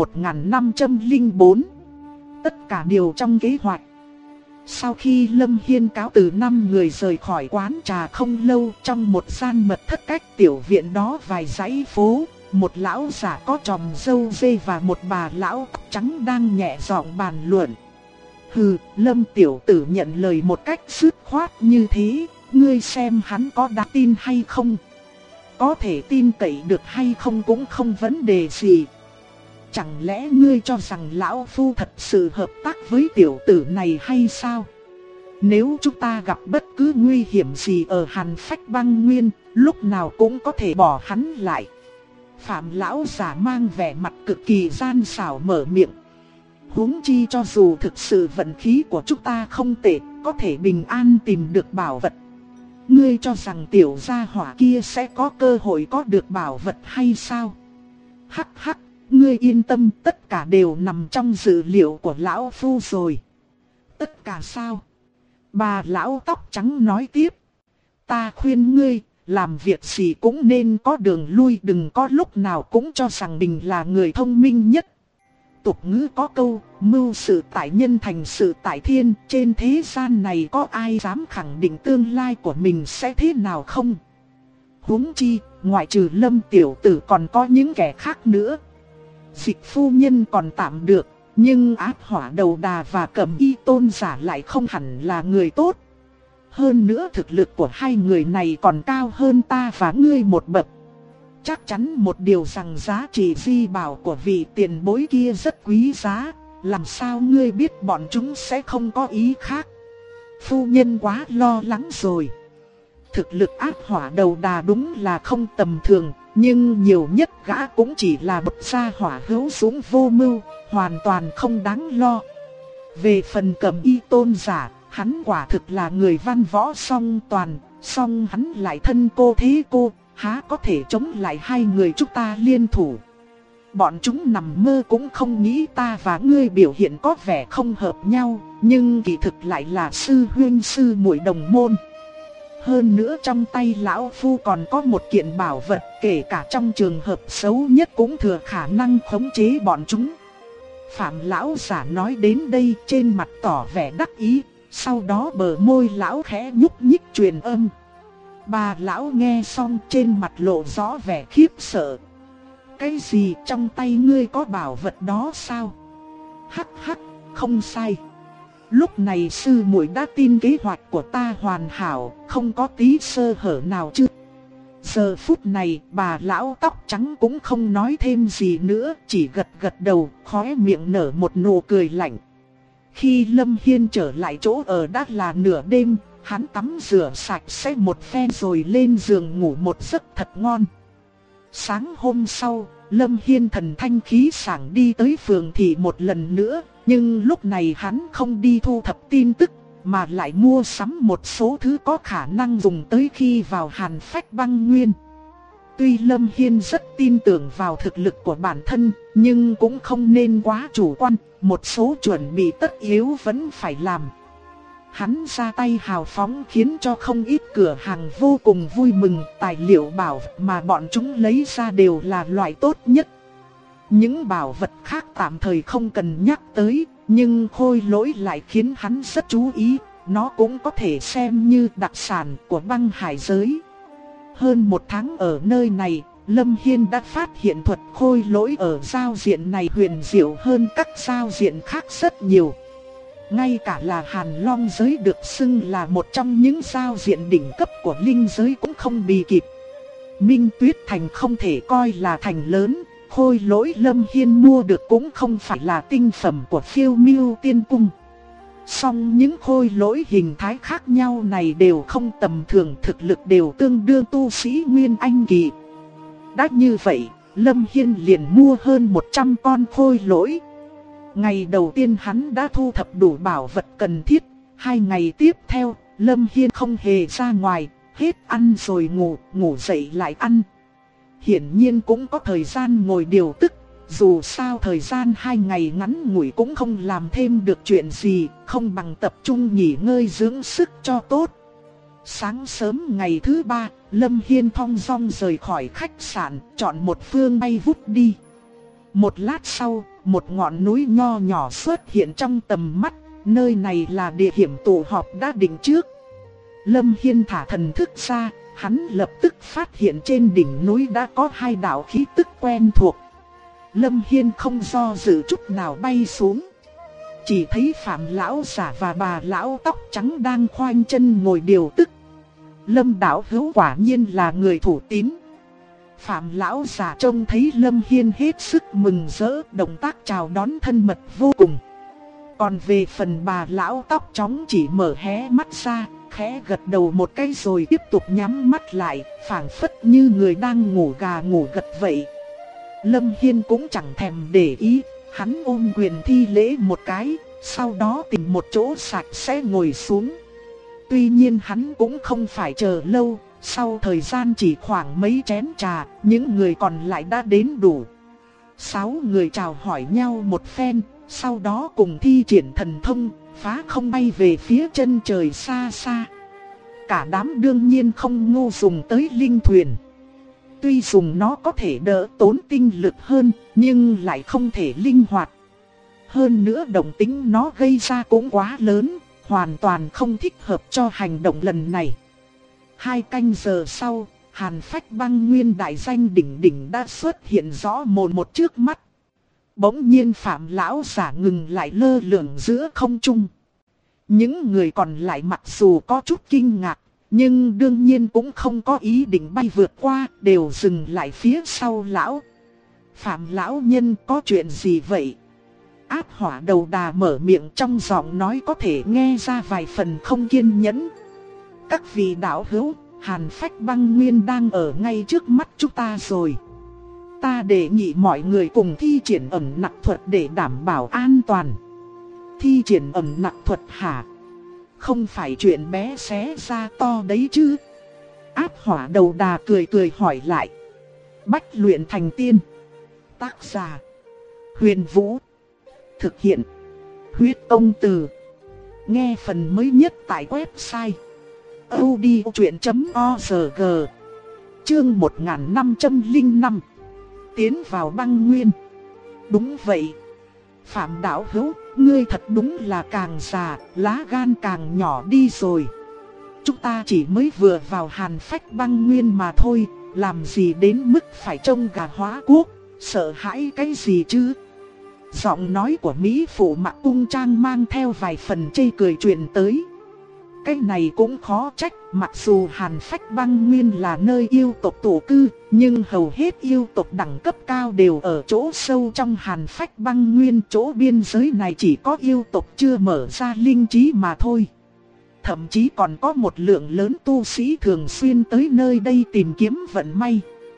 1504. Tất cả đều trong kế hoạch. Sau khi Lâm Hiên cáo từ 5 người rời khỏi quán trà không lâu, trong một gian mật thất cách tiểu viện đó vài dãy phố, một lão giả có tròm râu dê và một bà lão trắng đang nhẹ giọng bàn luận. Hừ, Lâm tiểu tử nhận lời một cách dứt khoát như thế, ngươi xem hắn có đáng tin hay không? Có thể tin cậy được hay không cũng không vấn đề gì. Chẳng lẽ ngươi cho rằng lão phu thật sự hợp tác với tiểu tử này hay sao? Nếu chúng ta gặp bất cứ nguy hiểm gì ở Hàn Phách Băng Nguyên, lúc nào cũng có thể bỏ hắn lại. Phạm lão giả mang vẻ mặt cực kỳ gian xảo mở miệng. Huống chi cho dù thực sự vận khí của chúng ta không tệ, có thể bình an tìm được bảo vật, ngươi cho rằng tiểu gia hỏa kia sẽ có cơ hội có được bảo vật hay sao? Hắc hắc, ngươi yên tâm, tất cả đều nằm trong dự liệu của lão phu rồi. Tất cả sao? Bà lão tóc trắng nói tiếp. Ta khuyên ngươi, làm việc gì cũng nên có đường lui, đừng có lúc nào cũng cho rằng mình là người thông minh nhất. Tục ngữ có câu, mưu sự tại nhân thành sự tại thiên, trên thế gian này có ai dám khẳng định tương lai của mình sẽ thế nào không? Huống chi, ngoại trừ Lâm tiểu tử còn có những kẻ khác nữa. Dịch phu nhân còn tạm được, Nhưng ác hỏa đầu đà và Cẩm Y tôn giả lại không hẳn là người tốt. Hơn nữa thực lực của hai người này còn cao hơn ta và ngươi một bậc. Chắc chắn một điều rằng giá trị di bảo của vị tiền bối kia rất quý giá. Làm sao ngươi biết bọn chúng sẽ không có ý khác? Phu nhân quá lo lắng rồi. Thực lực ác hỏa đầu đà đúng là không tầm thường, nhưng nhiều nhất gã cũng chỉ là bậc gia hỏa hữu dũng vô mưu, hoàn toàn không đáng lo. Về phần Cẩm Y tôn giả, hắn quả thực là người văn võ song toàn, song hắn lại thân cô thế cô, há có thể chống lại hai người chúng ta liên thủ. Bọn chúng nằm mơ cũng không nghĩ ta và ngươi biểu hiện có vẻ không hợp nhau, nhưng kỳ thực lại là sư huynh sư muội đồng môn. Hơn nữa trong tay lão phu còn có một kiện bảo vật, kể cả trong trường hợp xấu nhất cũng thừa khả năng khống chế bọn chúng. Phạm lão giả nói đến đây trên mặt tỏ vẻ đắc ý, sau đó bờ môi lão khẽ nhúc nhích truyền âm. Bà lão nghe xong trên mặt lộ rõ vẻ khiếp sợ. Cái gì, trong tay ngươi có bảo vật đó sao? Hắc hắc, không sai. Lúc này sư muội đã tin kế hoạch của ta hoàn hảo, không có tí sơ hở nào chứ. Giờ phút này bà lão tóc trắng cũng không nói thêm gì nữa, chỉ gật gật đầu, khóe miệng nở một nụ cười lạnh. Khi Lâm Hiên trở lại chỗ ở đã là nửa đêm, hắn tắm rửa sạch sẽ một phen rồi lên giường ngủ một giấc thật ngon. Sáng hôm sau, Lâm Hiên thần thanh khí sảng đi tới phường thị một lần nữa, nhưng lúc này hắn không đi thu thập tin tức, mà lại mua sắm một số thứ có khả năng dùng tới khi vào Hàn Phách Băng Nguyên. Tuy Lâm Hiên rất tin tưởng vào thực lực của bản thân, nhưng cũng không nên quá chủ quan, một số chuẩn bị tất yếu vẫn phải làm. Hắn ra tay hào phóng khiến cho không ít cửa hàng vô cùng vui mừng, tài liệu bảo vật mà bọn chúng lấy ra đều là loại tốt nhất. Những bảo vật khác tạm thời không cần nhắc tới, nhưng khôi lỗi lại khiến hắn rất chú ý, nó cũng có thể xem như đặc sản của băng hải giới. Hơn một tháng ở nơi này, Lâm Hiên đã phát hiện thuật khôi lỗi ở giao diện này huyền diệu hơn các giao diện khác rất nhiều. Ngay cả là Hàn Long giới được xưng là một trong những giao diện đỉnh cấp của linh giới cũng không bì kịp. Minh Tuyết Thành không thể coi là thành lớn, khôi lỗi Lâm Hiên mua được cũng không phải là tinh phẩm của Phiêu Miêu Tiên Cung. Song những khôi lỗi hình thái khác nhau này đều không tầm thường, thực lực đều tương đương tu sĩ Nguyên Anh kỳ. Đã như vậy, Lâm Hiên liền mua hơn 100 con khôi lỗi. Ngày đầu tiên hắn đã thu thập đủ bảo vật cần thiết, 2 ngày tiếp theo, Lâm Hiên không hề ra ngoài, hết ăn rồi ngủ, ngủ dậy lại ăn. Hiển nhiên cũng có thời gian ngồi điều tức, dù sao thời gian 2 ngày ngắn ngủi cũng không làm thêm được chuyện gì, không bằng tập trung nghỉ ngơi dưỡng sức cho tốt. Sáng sớm ngày thứ 3, Lâm Hiên thong dong rời khỏi khách sạn, chọn một phương bay vút đi. Một lát sau, một ngọn núi nho nhỏ xuất hiện trong tầm mắt, nơi này là địa điểm tụ họp đã định trước. Lâm Hiên thả thần thức ra, hắn lập tức phát hiện trên đỉnh núi đã có 2 đạo khí tức quen thuộc. Lâm Hiên không do dự chút nào bay xuống. Chỉ thấy Phạm lão giả và bà lão tóc trắng đang khoanh chân ngồi điều tức. Lâm đạo hữu quả nhiên là người thủ tín. Phạm lão giả trông thấy Lâm Hiên hết sức mừng rỡ, động tác chào đón thân mật vô cùng. Còn về phần bà lão tóc trắng chỉ mở hé mắt ra, khẽ gật đầu một cái rồi tiếp tục nhắm mắt lại, phảng phất như người đang ngủ gà ngủ gật vậy. Lâm Hiên cũng chẳng thèm để ý, hắn ôm quyền thi lễ một cái, sau đó tìm một chỗ sạch sẽ ngồi xuống. Tuy nhiên hắn cũng không phải chờ lâu, sau thời gian chỉ khoảng mấy chén trà, những người còn lại đã đến đủ. 6 người chào hỏi nhau một phen, sau đó cùng thi triển thần thông, phá không bay về phía chân trời xa xa. Cả đám đương nhiên không ngu dùng tới linh thuyền. Tuy dùng nó có thể đỡ tốn tinh lực hơn, nhưng lại không thể linh hoạt. Hơn nữa động tĩnh nó gây ra cũng quá lớn, hoàn toàn không thích hợp cho hành động lần này. 2 canh giờ sau, Hàn Phách Băng Nguyên đại danh đỉnh đỉnh đã xuất hiện rõ mồn một trước mắt. Bỗng nhiên Phạm lão giả ngừng lại lơ lửng giữa không trung. Những người còn lại mặc dù có chút kinh ngạc, nhưng đương nhiên cũng không có ý định bay vượt qua, đều dừng lại phía sau lão. Phạm lão nhân có chuyện gì vậy? Ác hỏa đầu đà mở miệng, trong giọng nói có thể nghe ra vài phần không kiên nhẫn. Các vị đạo hữu, Hàn Phách Băng Nguyên đang ở ngay trước mắt chúng ta rồi. Ta đề nghị mọi người cùng thi triển ẩn nặc thuật để đảm bảo an toàn. Thi triển ẩn nặc thuật hả? Không phải chuyện bé xé ra to đấy chứ? Ác hỏa đầu đà cười cười hỏi lại. Bách luyện thành tiên. Tác giả Huyền Vũ. Thực hiện Huyết Công Từ. Nghe phần mới nhất tại website audiochuyện.org. Chương 1505. Tiến vào băng nguyên. Đúng vậy. Phạm đạo hữu, ngươi thật đúng là càng già, lá gan càng nhỏ đi rồi. Chúng ta chỉ mới vừa vào Hàn Phách Băng Nguyên mà thôi, làm gì đến mức phải trông gà hóa quốc, sợ hãi cái gì chứ? Giọng nói của Mỹ phụ mặc cung trang mang theo vài phần chê cười truyền tới. Cái này cũng khó trách, mặc dù Hàn Phách Băng Nguyên là nơi yêu tộc tổ cư, nhưng hầu hết yêu tộc đẳng cấp cao đều ở chỗ sâu trong Hàn Phách Băng Nguyên. Chỗ biên giới này chỉ có yêu tộc chưa mở ra linh trí mà thôi. Thậm chí còn có một lượng lớn tu sĩ thường xuyên tới nơi đây tìm kiếm vận may.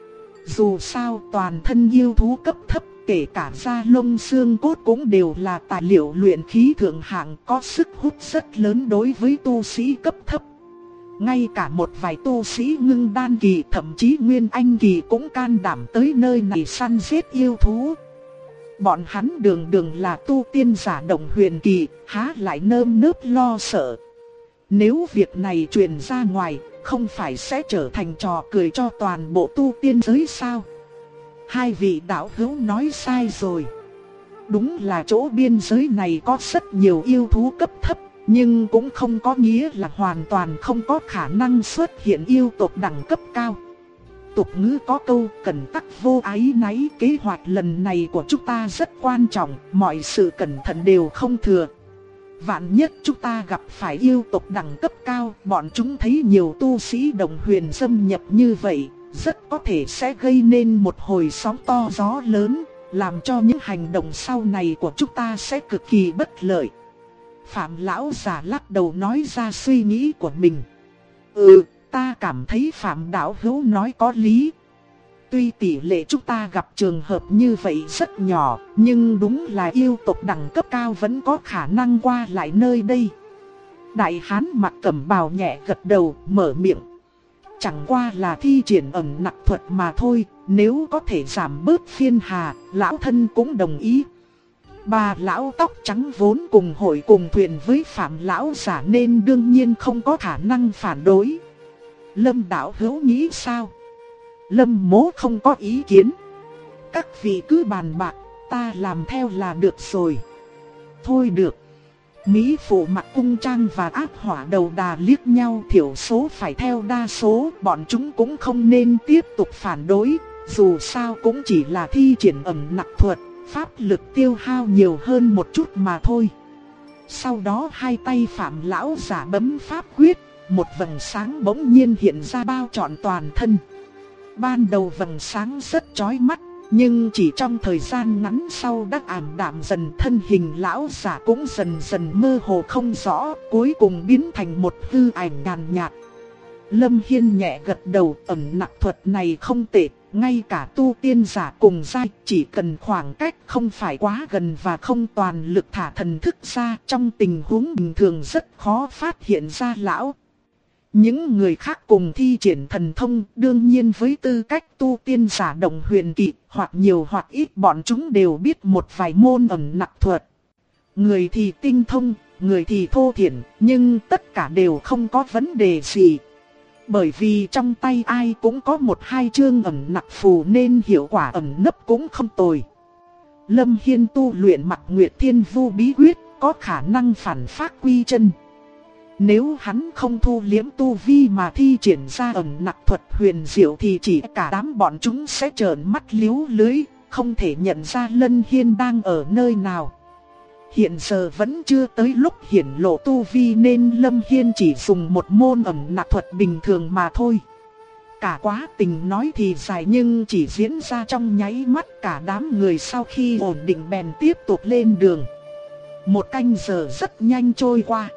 Dù sao toàn thân yêu thú cấp thấp, kể cả da lông xương cốt cũng đều là tài liệu luyện khí thượng hạng, có sức hút rất lớn đối với tu sĩ cấp thấp. Ngay cả một vài tu sĩ ngưng đan kỳ, thậm chí nguyên anh kỳ cũng can đảm tới nơi này săn giết yêu thú. Bọn hắn đường đường là tu tiên giả động huyền kỳ, há lại nơm nớp lo sợ. Nếu việc này truyền ra ngoài, không phải sẽ trở thành trò cười cho toàn bộ tu tiên giới sao? Hai vị đạo hữu nói sai rồi. Đúng là chỗ biên giới này có rất nhiều yêu thú cấp thấp, nhưng cũng không có nghĩa là hoàn toàn không có khả năng xuất hiện yêu tộc đẳng cấp cao. Tục ngữ có câu cẩn tắc vô ái náy, kế hoạch lần này của chúng ta rất quan trọng, mọi sự cẩn thận đều không thừa. Vạn nhất chúng ta gặp phải yêu tộc đẳng cấp cao, bọn chúng thấy nhiều tu sĩ đồng huyền xâm nhập như vậy, rất có thể sẽ gây nên một hồi sóng to gió lớn, làm cho những hành động sau này của chúng ta sẽ cực kỳ bất lợi. Phạm lão giả lắc đầu nói ra suy nghĩ của mình. Ta cảm thấy Phạm đạo hữu nói có lý. Tuy tỷ lệ chúng ta gặp trường hợp như vậy rất nhỏ, nhưng đúng là yêu tộc đẳng cấp cao vẫn có khả năng qua lại nơi đây. Đại hán mặc cẩm bào nhẹ gật đầu, mở miệng. Chẳng qua là thi triển ẩn nặc thuật mà thôi, nếu có thể giảm bớt phiền hà, lão thân cũng đồng ý. Bà lão tóc trắng vốn cùng hội cùng thuyền với Phạm lão giả nên đương nhiên không có khả năng phản đối. Lâm đạo hữu nghĩ sao? Lâm mố không có ý kiến. Các vị cứ bàn bạc, ta làm theo là được rồi. Thôi được. Mỹ phụ mặc cung trang và ác hỏa đầu đà liếc nhau, thiểu số phải theo đa số, bọn chúng cũng không nên tiếp tục phản đối. Dù sao cũng chỉ là thi triển ẩn nặc thuật, pháp lực tiêu hao nhiều hơn một chút mà thôi. Sau đó hai tay Phạm lão giả bấm pháp quyết, một vầng sáng bỗng nhiên hiện ra bao trọn toàn thân. Ban đầu vầng sáng rất chói mắt, nhưng chỉ trong thời gian ngắn sau đã ảm đạm dần, thân hình lão giả cũng dần dần mơ hồ không rõ, cuối cùng biến thành một hư ảnh nhàn nhạt. Lâm Hiên nhẹ gật đầu, ẩn nặc thuật này không tệ, ngay cả tu tiên giả cùng giai, chỉ cần khoảng cách không phải quá gần và không toàn lực thả thần thức ra, trong tình huống bình thường rất khó phát hiện ra lão. Những người khác cùng thi triển thần thông, đương nhiên với tư cách tu tiên giả động huyền kỳ, hoặc nhiều hoặc ít bọn chúng đều biết một vài môn ẩn nặc thuật. Người thì tinh thông, người thì thô thiển, nhưng tất cả đều không có vấn đề gì. Bởi vì trong tay ai cũng có một hai chương ẩn nặc phù nên hiệu quả ẩn nấp cũng không tồi. Lâm Hiên tu luyện Mặc Nguyệt Thiên Vu bí quyết, có khả năng phản phác quy chân. Nếu hắn không thu liếm tu vi mà thi triển ra ẩn nặc thuật huyền diệu thì chỉ cả đám bọn chúng sẽ trợn mắt liếu lưới, không thể nhận ra Lân Hiên đang ở nơi nào. Hiện giờ vẫn chưa tới lúc hiển lộ tu vi nên Lâm Hiên chỉ dùng một môn ẩn nặc thuật bình thường mà thôi. Cả quá trình nói thì dài nhưng chỉ diễn ra trong nháy mắt. Cả đám người sau khi ổn định bèn tiếp tục lên đường. Một canh giờ rất nhanh trôi qua.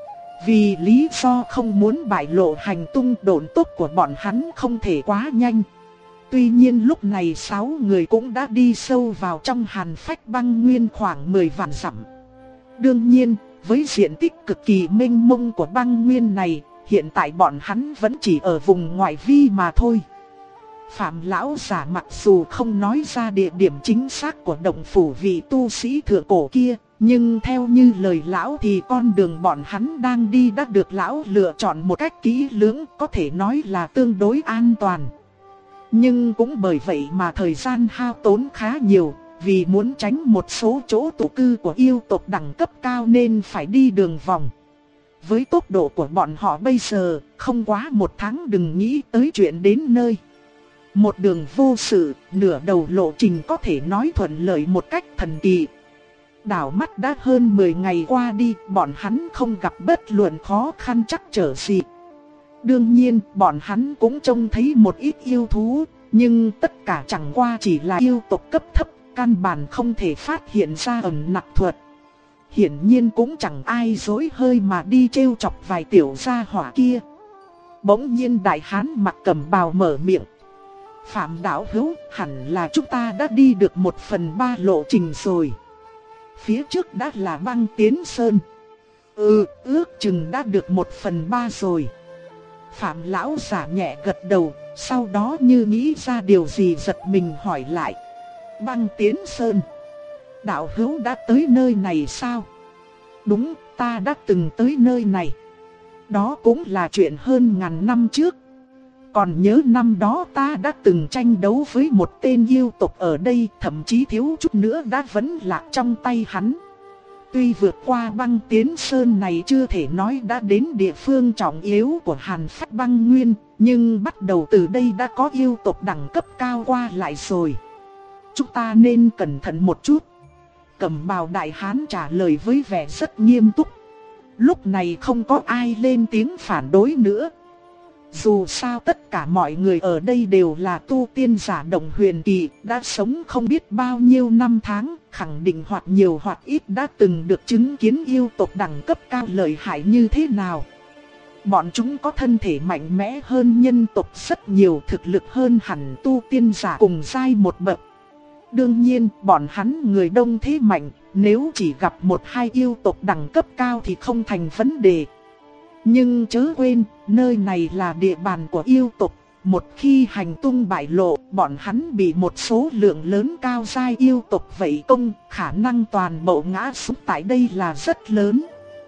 Vì lý do không muốn bại lộ hành tung độn tốc của bọn hắn không thể quá nhanh. Tuy nhiên lúc này 6 người cũng đã đi sâu vào trong hàn phách băng nguyên khoảng 10 vạn dặm. Đương nhiên, với diện tích cực kỳ mênh mông của băng nguyên này, hiện tại bọn hắn vẫn chỉ ở vùng ngoại vi mà thôi. Phạm lão giả mặc dù không nói ra địa điểm chính xác của động phủ vị tu sĩ thượng cổ kia, nhưng theo như lời lão thì con đường bọn hắn đang đi đã được lão lựa chọn một cách kỹ lưỡng, có thể nói là tương đối an toàn. Nhưng cũng bởi vậy mà thời gian hao tốn khá nhiều, vì muốn tránh một số chỗ tụ cư của yêu tộc đẳng cấp cao nên phải đi đường vòng. Với tốc độ của bọn họ bây giờ, không quá 1 tháng đừng nghĩ tới chuyện đến nơi. Một đường vô sự, nửa đầu lộ trình có thể nói thuận lợi một cách thần kỳ. Đảo mắt đã hơn 10 ngày qua đi, bọn hắn không gặp bất luận khó khăn trắc trở gì. Đương nhiên, bọn hắn cũng trông thấy một ít yêu thú, nhưng tất cả chẳng qua chỉ là yêu tộc cấp thấp, căn bản không thể phát hiện ra ẩn nặc thuật. Hiển nhiên cũng chẳng ai dối hơi mà đi trêu chọc vài tiểu gia hỏa kia. Bỗng nhiên đại hán mặc cẩm bào mở miệng. Phạm đạo hữu, hẳn là chúng ta đã đi được 1/3 lộ trình rồi. Phía trước đã là băng tiến sơn. Ước chừng đã được 1/3 rồi. Phạm lão giả nhẹ gật đầu, sau đó như nghĩ ra điều gì giật mình hỏi lại. Băng tiến sơn, đạo hữu đã tới nơi này sao? Đúng, ta đã từng tới nơi này. Đó cũng là chuyện hơn ngàn năm trước. Còn nhớ năm đó ta đã từng tranh đấu với một tên yêu tộc ở đây, thậm chí thiếu chút nữa đã vẫn lạc trong tay hắn. Tuy vượt qua băng tiến sơn này chưa thể nói đã đến địa phương trọng yếu của hàn phách băng nguyên, nhưng bắt đầu từ đây đã có yêu tộc đẳng cấp cao qua lại rồi. Chúng ta nên cẩn thận một chút. Cẩm bào đại hán trả lời với vẻ rất nghiêm túc. Lúc này không có ai lên tiếng phản đối nữa. Dù sao tất cả mọi người ở đây đều là tu tiên giả đồng huyền kỳ, đã sống không biết bao nhiêu năm tháng, khẳng định hoặc nhiều hoặc ít đã từng được chứng kiến yêu tộc đẳng cấp cao lợi hại như thế nào. Bọn chúng có thân thể mạnh mẽ hơn nhân tộc rất nhiều, thực lực hơn hẳn tu tiên giả cùng giai một bậc. Đương nhiên, bọn hắn người đông thế mạnh, nếu chỉ gặp 1-2 yêu tộc đẳng cấp cao thì không thành vấn đề. Nhưng chớ quên, nơi này là địa bàn của yêu tộc, một khi hành tung bại lộ, bọn hắn bị một số lượng lớn cao giai yêu tộc vây công, khả năng toàn bộ ngã xuống tại đây là rất lớn.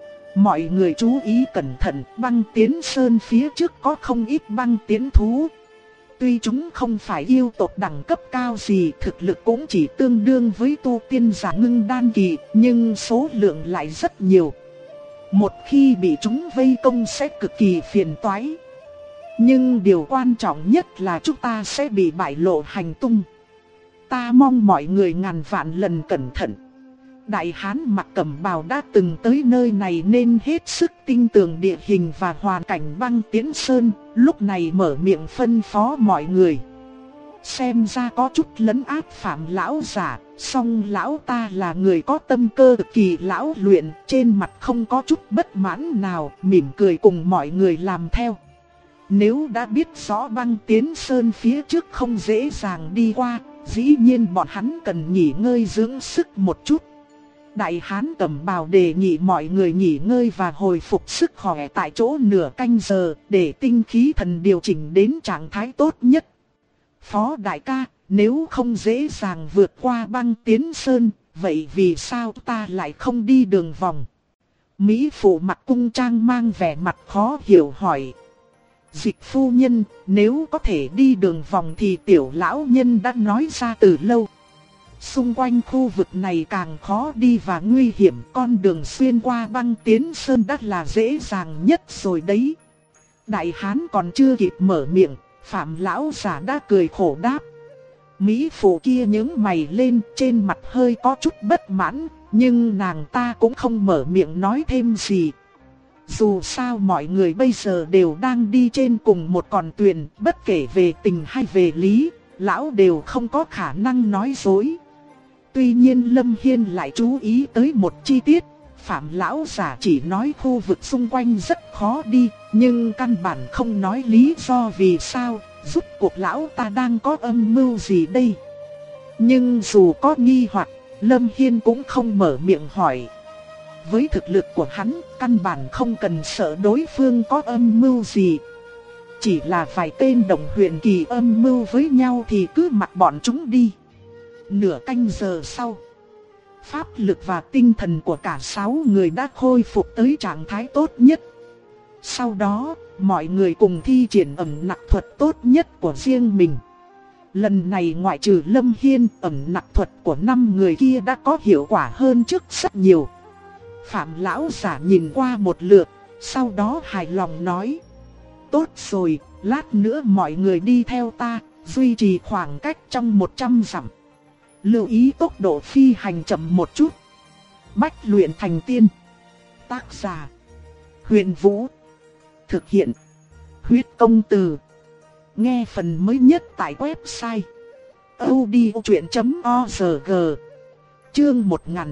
Mọi người chú ý cẩn thận, băng tiến sơn phía trước có không ít băng tiến thú. Tuy chúng không phải yêu tộc đẳng cấp cao gì, thực lực cũng chỉ tương đương với tu tiên giả ngưng đan kỳ, nhưng số lượng lại rất nhiều. Một khi bị chúng vây công sẽ cực kỳ phiền toái. Nhưng điều quan trọng nhất là chúng ta sẽ bị bại lộ hành tung. Ta mong mọi người ngàn vạn lần cẩn thận. Đại hán mặc cẩm bào đã từng tới nơi này nên hết sức tinh tường địa hình và hoàn cảnh băng tiến sơn, lúc này mở miệng phân phó mọi người. Xem ra có chút lấn át Phạm lão giả, song lão ta là người có tâm cơ cực kỳ lão luyện, trên mặt không có chút bất mãn nào, mỉm cười cùng mọi người làm theo. Nếu đã biết rõ băng tiến sơn phía trước không dễ dàng đi qua, dĩ nhiên bọn hắn cần nghỉ ngơi dưỡng sức một chút. Đại hán cẩm bào đề nghị mọi người nghỉ ngơi và hồi phục sức khỏe tại chỗ nửa canh giờ, để tinh khí thần điều chỉnh đến trạng thái tốt nhất. Phó đại ca, nếu không dễ dàng vượt qua băng tiến sơn, vậy vì sao ta lại không đi đường vòng? Mỹ phụ mặc cung trang mang vẻ mặt khó hiểu hỏi. Dịch phu nhân, nếu có thể đi đường vòng thì tiểu lão nhân đã nói ra từ lâu. Xung quanh khu vực này càng khó đi và nguy hiểm, con đường xuyên qua băng tiến sơn đã là dễ dàng nhất rồi đấy. Đại hán còn chưa kịp mở miệng, Phạm lão giả đã cười khổ đáp. Mỹ phụ kia nhướng mày lên, trên mặt hơi có chút bất mãn, nhưng nàng ta cũng không mở miệng nói thêm gì. Dù sao mọi người bây giờ đều đang đi trên cùng một con thuyền, bất kể về tình hay về lý, lão đều không có khả năng nói dối. Tuy nhiên Lâm Hiên lại chú ý tới một chi tiết, Phạm lão giả chỉ nói khu vực xung quanh rất khó đi, nhưng căn bản không nói lý do vì sao, rốt cuộc lão ta đang có âm mưu gì đây. Nhưng dù có nghi hoặc, Lâm Hiên cũng không mở miệng hỏi. Với thực lực của hắn, căn bản không cần sợ đối phương có âm mưu gì. Chỉ là vài tên đồng huyền kỳ âm mưu với nhau thì cứ mặc bọn chúng đi. Nửa canh giờ sau, pháp lực và tinh thần của cả 6 người đã khôi phục tới trạng thái tốt nhất. Sau đó, mọi người cùng thi triển ẩn nặc thuật tốt nhất của riêng mình. Lần này ngoại trừ Lâm Hiên, ẩn nặc thuật của 5 người kia đã có hiệu quả hơn trước rất nhiều. Phạm lão giả nhìn qua một lượt, sau đó hài lòng nói: tốt rồi, lát nữa mọi người đi theo ta, duy trì khoảng cách trong 100 dặm. Lưu ý tốc độ phi hành chậm một chút. Bách luyện thành tiên. Tác giả: Huyền Vũ. Thực hiện: Huyết Công Từ. Nghe phần mới nhất tại website audiochuyện.org. Chương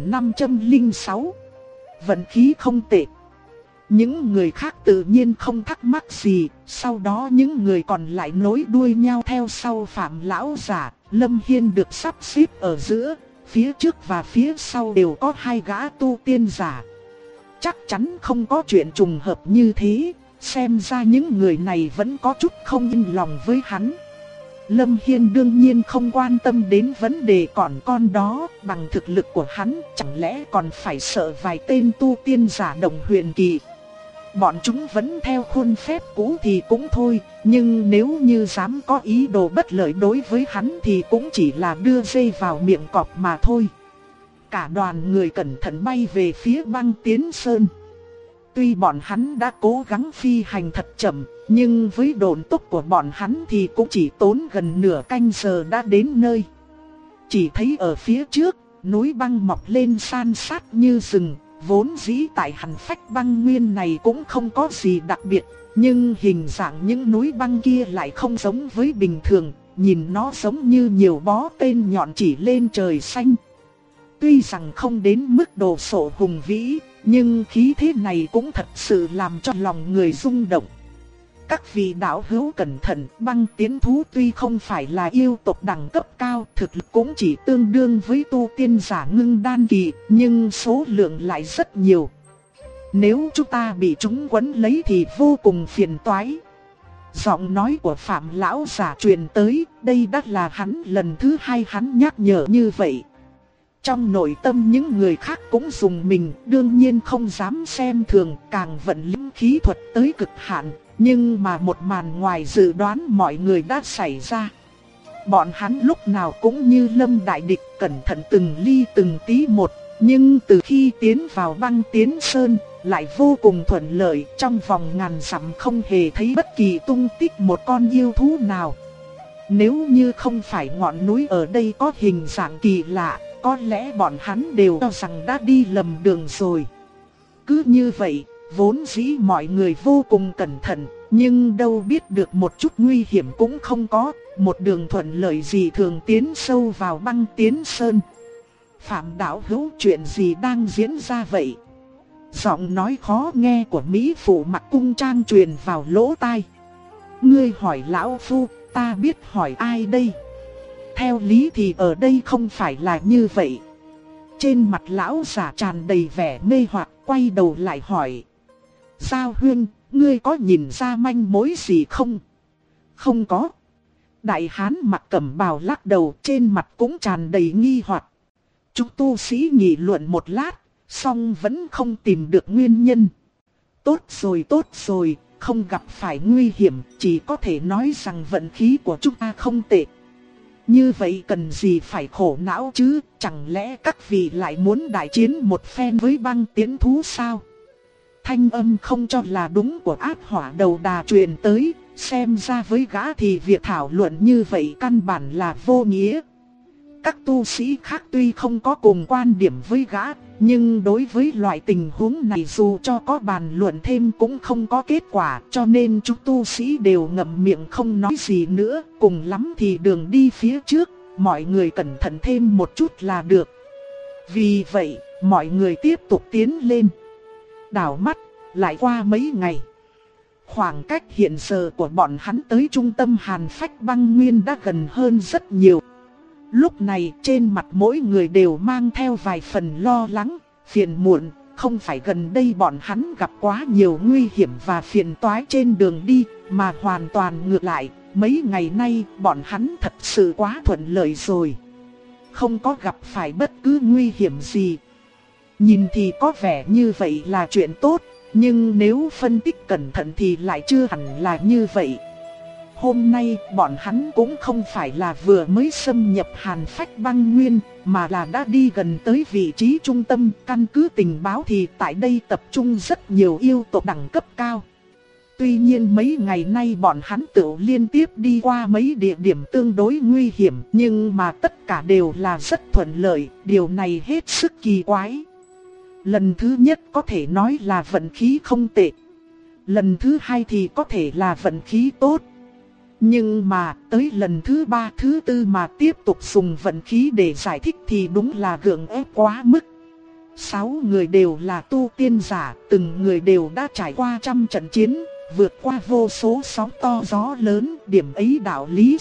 1506. Vận khí không tệ. Những người khác tự nhiên không thắc mắc gì, sau đó những người còn lại nối đuôi nhau theo sau Phạm lão giả. Lâm Hiên được sắp xếp ở giữa, phía trước và phía sau đều có 2 gã tu tiên giả. Chắc chắn không có chuyện trùng hợp như thế, xem ra những người này vẫn có chút không yên lòng với hắn. Lâm Hiên đương nhiên không quan tâm đến vấn đề còn con đó, bằng thực lực của hắn chẳng lẽ còn phải sợ vài tên tu tiên giả đồng huyền kỳ. Bọn chúng vẫn theo khuôn phép cũ thì cũng thôi, nhưng nếu như dám có ý đồ bất lợi đối với hắn thì cũng chỉ là đưa dây vào miệng cọp mà thôi. Cả đoàn người cẩn thận bay về phía Băng Tiến Sơn. Tuy bọn hắn đã cố gắng phi hành thật chậm, nhưng với độn tốc của bọn hắn thì cũng chỉ tốn gần nửa canh giờ đã đến nơi. Chỉ thấy ở phía trước, núi băng mọc lên san sát như rừng. Vốn dĩ tại Hàn Phách băng nguyên này cũng không có gì đặc biệt, nhưng hình dạng những núi băng kia lại không giống với bình thường, nhìn nó giống như nhiều bó tên nhọn chỉ lên trời xanh. Tuy rằng không đến mức độ sộ hùng vĩ, nhưng khí thế này cũng thật sự làm cho lòng người rung động. Các vị đạo hữu cẩn thận, Băng Tiến thú tuy không phải là yêu tộc đẳng cấp cao, thực lực cũng chỉ tương đương với tu tiên giả ngưng đan kỳ, nhưng số lượng lại rất nhiều. Nếu chúng ta bị chúng quấn lấy thì vô cùng phiền toái. Giọng nói của Phạm lão giả truyền tới, đây đã là hắn lần thứ 2 hắn nhắc nhở như vậy. Trong nội tâm những người khác cũng dùng mình, đương nhiên không dám xem thường, càng vận linh khí thuật tới cực hạn. Nhưng mà một màn ngoài dự đoán mọi người đã xảy ra. Bọn hắn lúc nào cũng như lâm đại địch, cẩn thận từng ly từng tí một. Nhưng từ khi tiến vào Băng Tiến Sơn, lại vô cùng thuận lợi, trong vòng ngàn dặm không hề thấy bất kỳ tung tích một con yêu thú nào. Nếu như không phải ngọn núi ở đây có hình dạng kỳ lạ, có lẽ bọn hắn đều cho rằng đã đi lầm đường rồi. Cứ như vậy, vốn dĩ mọi người vô cùng cẩn thận, nhưng đâu biết được một chút nguy hiểm cũng không có, một đường thuận lợi gì thường tiến sâu vào Băng Tiến Sơn. Phạm đạo hữu, chuyện gì đang diễn ra vậy? Giọng nói khó nghe của Mỹ phụ mặc cung trang truyền vào lỗ tai. Ngươi hỏi lão phu, ta biết hỏi ai đây? Theo lý thì ở đây không phải là như vậy. Trên mặt lão giả tràn đầy vẻ mê hoặc, quay đầu lại hỏi. Giao Huyên, ngươi có nhìn ra manh mối gì không? Không có. Đại hán mặc cẩm bào lắc đầu, trên mặt cũng tràn đầy nghi hoặc. Chúng tu sĩ nghị luận một lát, song vẫn không tìm được nguyên nhân. Tốt rồi, không gặp phải nguy hiểm, chỉ có thể nói rằng vận khí của chúng ta không tệ. Như vậy cần gì phải khổ não chứ, chẳng lẽ các vị lại muốn đại chiến một phen với Băng Tiến thú sao? Thanh âm không cho là đúng của Ác Hỏa đầu đà truyền tới, Xem ra với gã thì việc thảo luận như vậy căn bản là vô nghĩa. Các tu sĩ khác tuy không có cùng quan điểm với gã, nhưng đối với loại tình huống này dù cho có bàn luận thêm cũng không có kết quả, cho nên chúng tu sĩ đều ngậm miệng không nói gì nữa, cùng lắm thì đường đi phía trước, mọi người cẩn thận thêm một chút là được. Vì vậy, mọi người tiếp tục tiến lên. Đảo mắt, lại qua mấy ngày. Khoảng cách hiện giờ của bọn hắn tới trung tâm Hàn Phách Băng Nguyên đã gần hơn rất nhiều. Lúc này trên mặt mỗi người đều mang theo vài phần lo lắng, phiền muộn. Không phải gần đây bọn hắn gặp quá nhiều nguy hiểm và phiền toái trên đường đi, mà hoàn toàn ngược lại. Mấy ngày nay bọn hắn thật sự quá thuận lợi rồi, không có gặp phải bất cứ nguy hiểm gì. Nhìn thì có vẻ như vậy là chuyện tốt, nhưng nếu phân tích cẩn thận thì lại chưa hẳn là như vậy. Hôm nay bọn hắn cũng không phải là vừa mới xâm nhập Hàn Phách Băng Nguyên, mà là đã đi gần tới vị trí trung tâm. Căn cứ tình báo thì tại đây tập trung rất nhiều yêu tộc đẳng cấp cao. Tuy nhiên mấy ngày nay bọn hắn tự liên tiếp đi qua mấy địa điểm tương đối nguy hiểm, nhưng mà tất cả đều là rất thuận lợi, điều này hết sức kỳ quái. Lần thứ nhất có thể nói là vận khí không tệ, lần thứ hai thì có thể là vận khí tốt. Nhưng mà tới lần thứ ba thứ tư mà tiếp tục dùng vận khí để giải thích thì đúng là gượng ép quá mức. 6 người đều là tu tiên giả, từng người đều đã trải qua trăm trận chiến, vượt qua vô số sóng to gió lớn, điểm ấy đạo lý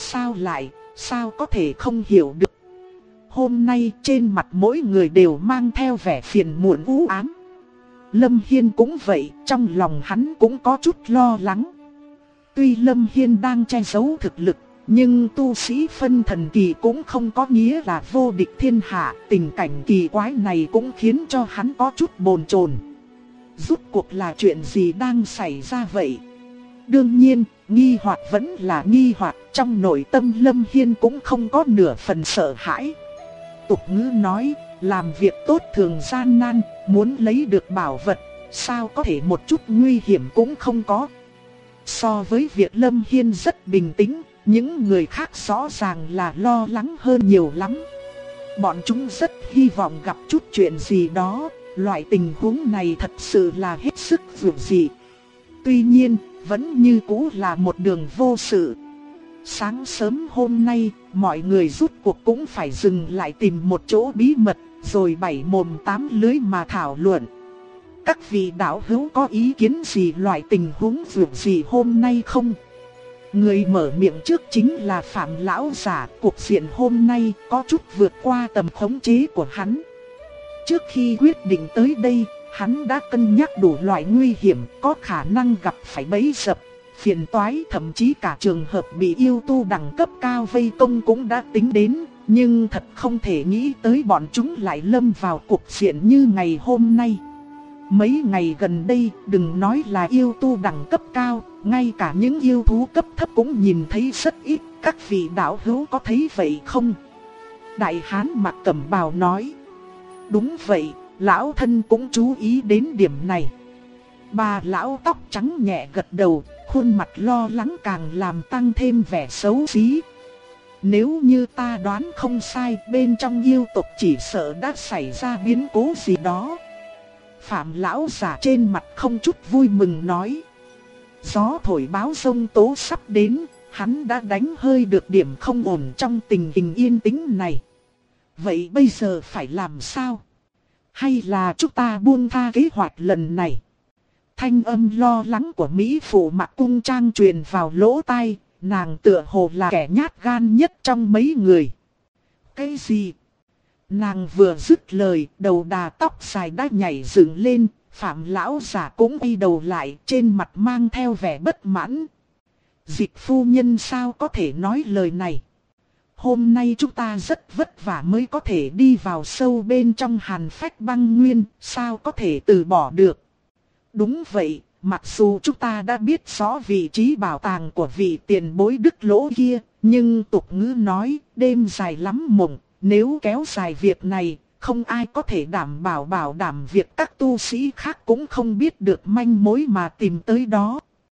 sao có thể không hiểu được. Hôm nay trên mặt mỗi người đều mang theo vẻ phiền muộn u ám. Lâm Hiên cũng vậy, trong lòng hắn cũng có chút lo lắng. Tuy Lâm Hiên đang che giấu thực lực, nhưng tu sĩ phân thần kỳ cũng không có nghĩa là vô địch thiên hạ. Tình cảnh kỳ quái này cũng khiến cho hắn có chút bồn chồn. Rốt cuộc là chuyện gì đang xảy ra vậy? Đương nhiên, nghi hoặc vẫn là nghi hoặc, trong nội tâm Lâm Hiên cũng không có nửa phần sợ hãi. Tục ngữ nói, làm việc tốt thường gian nan, muốn lấy được bảo vật, sao có thể một chút nguy hiểm cũng không có. So với việc Lâm Hiên rất bình tĩnh, những người khác rõ ràng là lo lắng hơn nhiều lắm. Bọn chúng rất hy vọng gặp chút chuyện gì đó, loại tình huống này thật sự là hết sức dữ dị. Tuy nhiên, vẫn như cũ là một đường vô sự. Sáng sớm hôm nay, mọi người rút cuộc cũng phải dừng lại tìm một chỗ bí mật, rồi bảy mồm tám lưỡi mà thảo luận. Các vị đạo hữu có ý kiến gì loại tình huống dữ dị hôm nay không? Người mở miệng trước chính là Phạm Lão Giả. Cuộc diện hôm nay có chút vượt qua tầm khống chế của hắn. Trước khi quyết định tới đây, hắn đã cân nhắc đủ loại nguy hiểm có khả năng gặp phải bẫy dập, phiền toái, thậm chí cả trường hợp bị yêu tu đẳng cấp cao vây công cũng đã tính đến. Nhưng thật không thể nghĩ tới bọn chúng lại lâm vào cuộc diện như ngày hôm nay. Mấy ngày gần đây, đừng nói là yêu tu đẳng cấp cao, ngay cả những yêu thú cấp thấp cũng nhìn thấy rất ít. Các vị đạo hữu có thấy vậy không? Đại hán mặc cẩm bào nói. Đúng vậy, lão thân cũng chú ý đến điểm này. Bà lão tóc trắng nhẹ gật đầu, khuôn mặt lo lắng càng làm tăng thêm vẻ xấu xí. Nếu như ta đoán không sai, bên trong yêu tộc chỉ sợ đã xảy ra biến cố gì đó. Phạm Lão Giả trên mặt không chút vui mừng nói. Gió thổi báo giông tố sắp đến, hắn đã đánh hơi được điểm không ổn trong tình hình yên tĩnh này. Vậy bây giờ phải làm sao? Hay là chúng ta buông tha kế hoạch lần này? Thanh âm lo lắng của Mỹ phụ Mặc Cung Trang truyền vào lỗ tai, nàng tựa hồ là kẻ nhát gan nhất trong mấy người. Cái gì? Nàng vừa dứt lời, đầu đà tóc dài đã nhảy dựng lên, Phạm Lão Giả cũng quay đầu lại, trên mặt mang theo vẻ bất mãn. Dịch phu nhân sao có thể nói lời này? Hôm nay chúng ta rất vất vả mới có thể đi vào sâu bên trong Hàn Phách Băng Nguyên, sao có thể từ bỏ được? Đúng vậy, mặc dù chúng ta đã biết rõ vị trí bảo tàng của vị tiền bối Đức Lỗ kia, nhưng tục ngữ nói, đêm dài lắm mộng, nếu kéo dài việc này, không ai có thể bảo đảm việc các tu sĩ khác cũng không biết được manh mối mà tìm tới đó.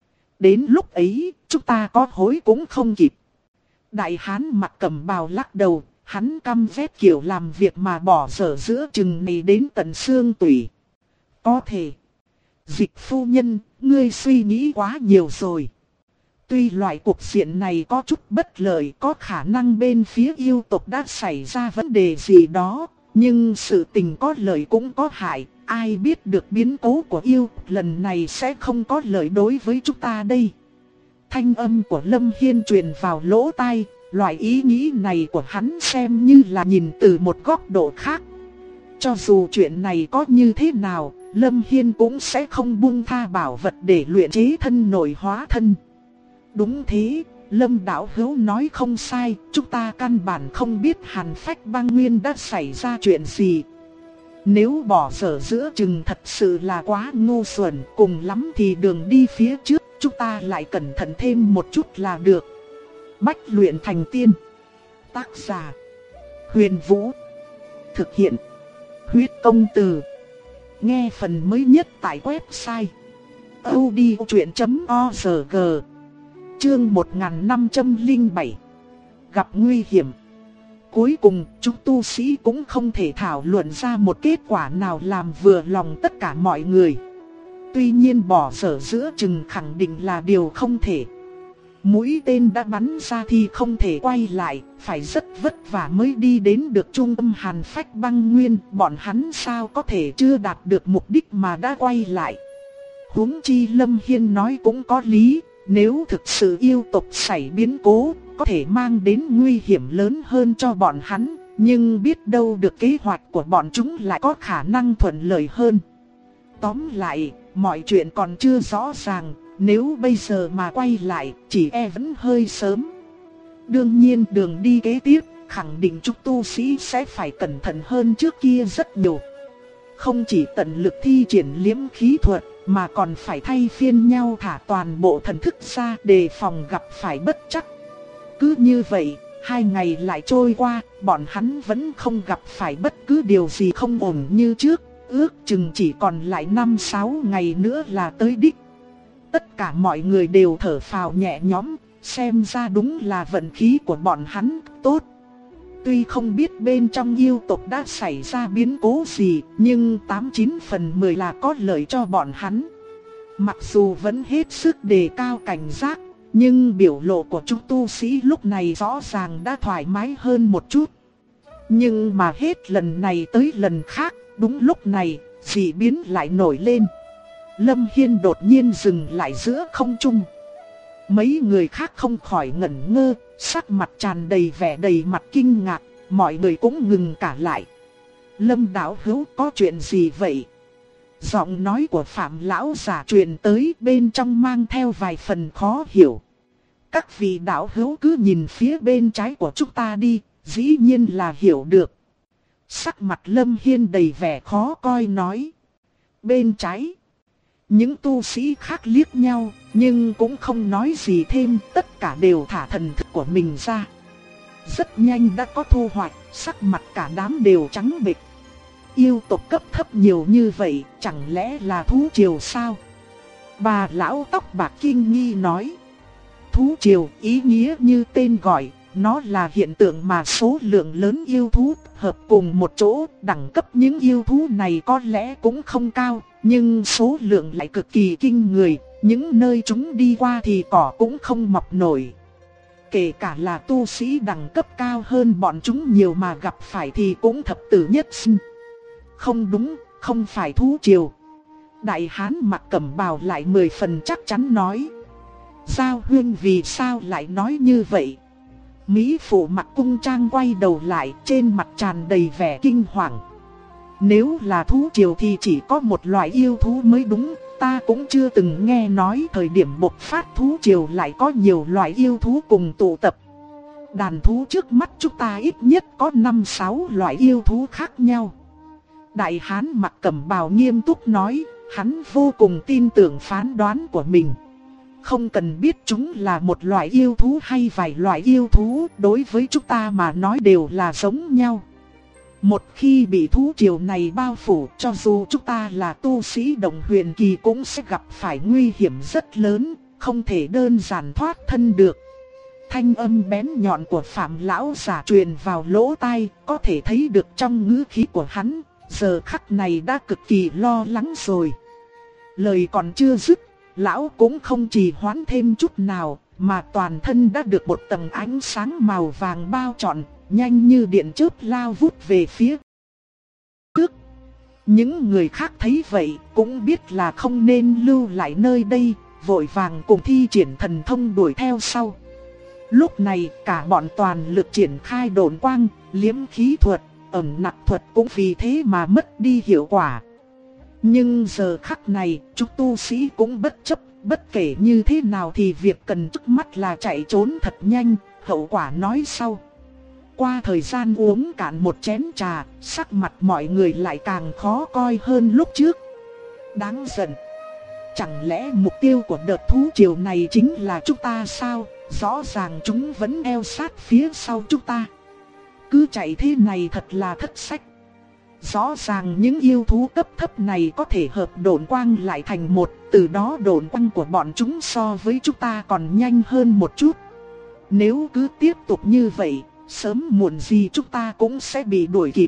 Đến lúc ấy, chúng ta có hối cũng không kịp. Đại hán mặc cẩm bào lắc đầu, hắn căm ghét kiểu làm việc mà bỏ dở giữa chừng này đến tận xương tủy. Có thể. Dịch phu nhân, ngươi suy nghĩ quá nhiều rồi. Tuy loại cuộc diện này có chút bất lợi, có khả năng bên phía yêu tộc đã xảy ra vấn đề gì đó, nhưng sự tình có lợi cũng có hại, ai biết được biến cố của yêu lần này sẽ không có lợi đối với chúng ta đây. Thanh âm của Lâm Hiên truyền vào lỗ tai, loại ý nghĩ này của hắn xem như là nhìn từ một góc độ khác. Cho dù chuyện này có như thế nào, Lâm Hiên cũng sẽ không buông tha bảo vật để luyện chế thân nội hóa thân. Đúng thế, Lâm đạo hữu nói không sai, chúng ta căn bản không biết Hàn Phách Băng Nguyên đã xảy ra chuyện gì. Nếu bỏ dở giữa chừng thật sự là quá ngu xuẩn, cùng lắm thì đường đi phía trước, chúng ta lại cẩn thận thêm một chút là được. Bách luyện thành tiên. Tác giả: Huyền Vũ. Thực hiện: Huyết Công Từ. Nghe phần mới nhất tại website audiochuyện.org. Chương 1507. Gặp nguy hiểm. Cuối cùng, chúng tu sĩ cũng không thể thảo luận ra một kết quả nào làm vừa lòng tất cả mọi người. Tuy nhiên bỏ dở giữa chừng khẳng định là điều không thể. Mũi tên đã bắn ra thì không thể quay lại, phải rất vất vả mới đi đến được trung tâm Hàn Phách Băng Nguyên. Bọn hắn sao có thể chưa đạt được mục đích mà đã quay lại. Huống chi Lâm Hiên nói cũng có lý, nếu thực sự yêu tộc xảy biến cố, có thể mang đến nguy hiểm lớn hơn cho bọn hắn. Nhưng biết đâu được kế hoạch của bọn chúng lại có khả năng thuận lợi hơn. Tóm lại, mọi chuyện còn chưa rõ ràng. Nếu bây giờ mà quay lại, chỉ e vẫn hơi sớm. Đương nhiên đường đi kế tiếp, khẳng định chúng tu sĩ sẽ phải cẩn thận hơn trước kia rất nhiều. Không chỉ tận lực thi triển liễm khí thuật, mà còn phải thay phiên nhau thả toàn bộ thần thức ra đề phòng gặp phải bất trắc. Cứ như vậy, 2 ngày lại trôi qua, bọn hắn vẫn không gặp phải bất cứ điều gì không ổn như trước. Ước chừng chỉ còn lại 5-6 ngày nữa là tới đích. Tất cả mọi người đều thở phào nhẹ nhõm, xem ra đúng là vận khí của bọn hắn tốt. Tuy không biết bên trong yêu tộc đã xảy ra biến cố gì, nhưng 89 phần 10 là có lợi cho bọn hắn. Mặc dù vẫn hết sức đề cao cảnh giác, nhưng biểu lộ của chúng tu sĩ lúc này rõ ràng đã thoải mái hơn một chút. Nhưng mà hết lần này tới lần khác, đúng lúc này, dị biến lại nổi lên. Lâm Hiên đột nhiên dừng lại giữa không trung. Mấy người khác không khỏi ngẩn ngơ, sắc mặt tràn đầy vẻ đầy mặt kinh ngạc, mọi người cũng ngừng cả lại. Lâm đạo hữu có chuyện gì vậy? Giọng nói của Phạm lão giả truyền tới, bên trong mang theo vài phần khó hiểu. Các vị đạo hữu cứ nhìn phía bên trái của chúng ta đi, dĩ nhiên là hiểu được. Sắc mặt Lâm Hiên đầy vẻ khó coi nói. Bên trái. Những tu sĩ khác liếc nhau, nhưng cũng không nói gì thêm, tất cả đều thả thần thức của mình ra. Rất nhanh đã có thu hoạch, sắc mặt cả đám đều trắng bệch. Yêu tộc cấp thấp nhiều như vậy, chẳng lẽ là thú triều sao? Bà lão tóc bạc kinh nghi nói. Thú triều ý nghĩa như tên gọi, nó là hiện tượng mà số lượng lớn yêu thú hợp cùng một chỗ. Đẳng cấp những yêu thú này có lẽ cũng không cao, nhưng số lượng lại cực kỳ kinh người. Những nơi chúng đi qua thì cỏ cũng không mọc nổi. Kể cả là tu sĩ đẳng cấp cao hơn bọn chúng nhiều mà gặp phải thì cũng thập tử nhất sinh. Không đúng, không phải thú triều. Đại hán mặc cẩm bào lại 10 phần chắc chắn nói. Giao Huyên vì sao lại nói như vậy? Mỹ phụ mặc cung trang quay đầu lại, trên mặt tràn đầy vẻ kinh hoàng. Nếu là thú triều thì chỉ có một loại yêu thú mới đúng. Ta cũng chưa từng nghe nói thời điểm bộc phát thú triều lại có nhiều loại yêu thú cùng tụ tập. Đàn thú trước mắt chúng ta ít nhất có 5-6 loại yêu thú khác nhau. Đại hán mặc cẩm bào nghiêm túc nói, hắn vô cùng tin tưởng phán đoán của mình. Không cần biết chúng là một loại yêu thú hay vài loại yêu thú, đối với chúng ta mà nói đều là giống nhau. Một khi bị thú triều này bao phủ, cho dù chúng ta là tu sĩ đồng huyền kỳ cũng sẽ gặp phải nguy hiểm rất lớn, không thể đơn giản thoát thân được. Thanh âm bén nhọn của Phạm lão giả truyền vào lỗ tai, có thể thấy được trong ngữ khí của hắn, giờ khắc này đã cực kỳ lo lắng rồi. Lời còn chưa dứt, lão cũng không trì hoãn thêm chút nào, mà toàn thân đã được một tầng ánh sáng màu vàng bao trọn, nhanh như điện chớp lao vút về phía trước. Những người khác thấy vậy cũng biết là không nên lưu lại nơi đây, vội vàng cùng thi triển thần thông đuổi theo sau. Lúc này cả bọn toàn lực triển khai độn quang, liếm khí thuật, ẩn nặc thuật cũng vì thế mà mất đi hiệu quả. Nhưng giờ khắc này, chúng tu sĩ cũng bất chấp, bất kể như thế nào thì việc cần trước mắt là chạy trốn thật nhanh, hậu quả nói sau. Qua thời gian uống cạn một chén trà, sắc mặt mọi người lại càng khó coi hơn lúc trước. Đáng giận. Chẳng lẽ mục tiêu của đợt thú triều này chính là chúng ta sao? Rõ ràng chúng vẫn eo sát phía sau chúng ta. Cứ chạy thế này thật là thất sách. Rõ ràng những yêu thú cấp thấp này có thể hợp độn quang lại thành một, từ đó độn quang của bọn chúng so với chúng ta còn nhanh hơn một chút. Nếu cứ tiếp tục như vậy, sớm muộn gì chúng ta cũng sẽ bị đuổi kịp.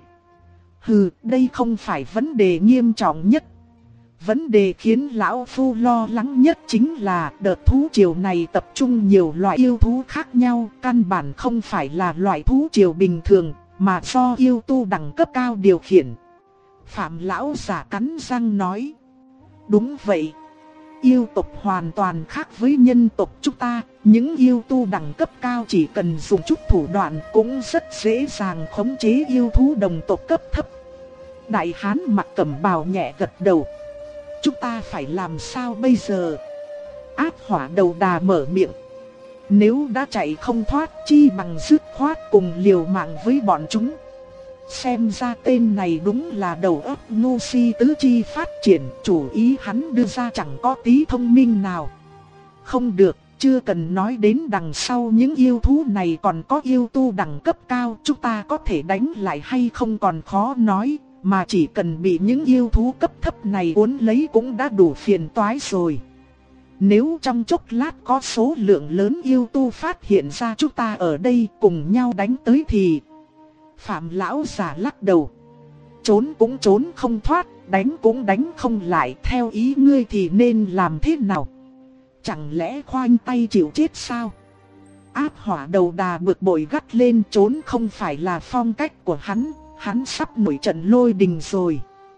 Hừ, đây không phải vấn đề nghiêm trọng nhất. Vấn đề khiến lão phu lo lắng nhất chính là đợt thú triều này tập trung nhiều loại yêu thú khác nhau, căn bản không phải là loại thú triều bình thường, mà do yêu tu đẳng cấp cao điều khiển. Phạm lão giả cắn răng nói. Đúng vậy. Yêu tộc hoàn toàn khác với nhân tộc chúng ta, những yêu tu đẳng cấp cao chỉ cần dùng chút thủ đoạn cũng rất dễ dàng khống chế yêu thú đồng tộc cấp thấp. Đại hán mặc cẩm bào nhẹ gật đầu. Chúng ta phải làm sao bây giờ? Áp hỏa đầu đà mở miệng. Nếu đã chạy không thoát chi bằng dứt khoát cùng liều mạng với bọn chúng. Xem ra tên này đúng là đầu óc ngu si tứ chi phát triển, chủ ý hắn đưa ra chẳng có tí thông minh nào. Không được, chưa cần nói đến đằng sau những yêu thú này còn có yêu tu đẳng cấp cao, chúng ta có thể đánh lại hay không còn khó nói, mà chỉ cần bị những yêu thú cấp thấp này cuốn lấy cũng đã đủ phiền toái rồi. Nếu trong chốc lát có số lượng lớn yêu tu phát hiện ra chúng ta ở đây cùng nhau đánh tới thì... Phạm lão giả lắc đầu. Trốn cũng trốn không thoát, đánh cũng đánh không lại, theo ý ngươi thì nên làm thế nào? Chẳng lẽ khoanh tay chịu chết sao? Áp hỏa đầu đà bực bội gắt lên, trốn không phải là phong cách của hắn sắp nổi trận lôi đình rồi.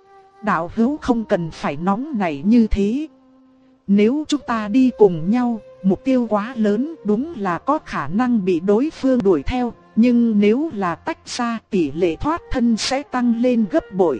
Đạo hữu không cần phải nóng nảy như thế. Nếu chúng ta đi cùng nhau, mục tiêu quá lớn đúng là có khả năng bị đối phương đuổi theo. Nhưng nếu là tách ra, tỷ lệ thoát thân sẽ tăng lên gấp bội.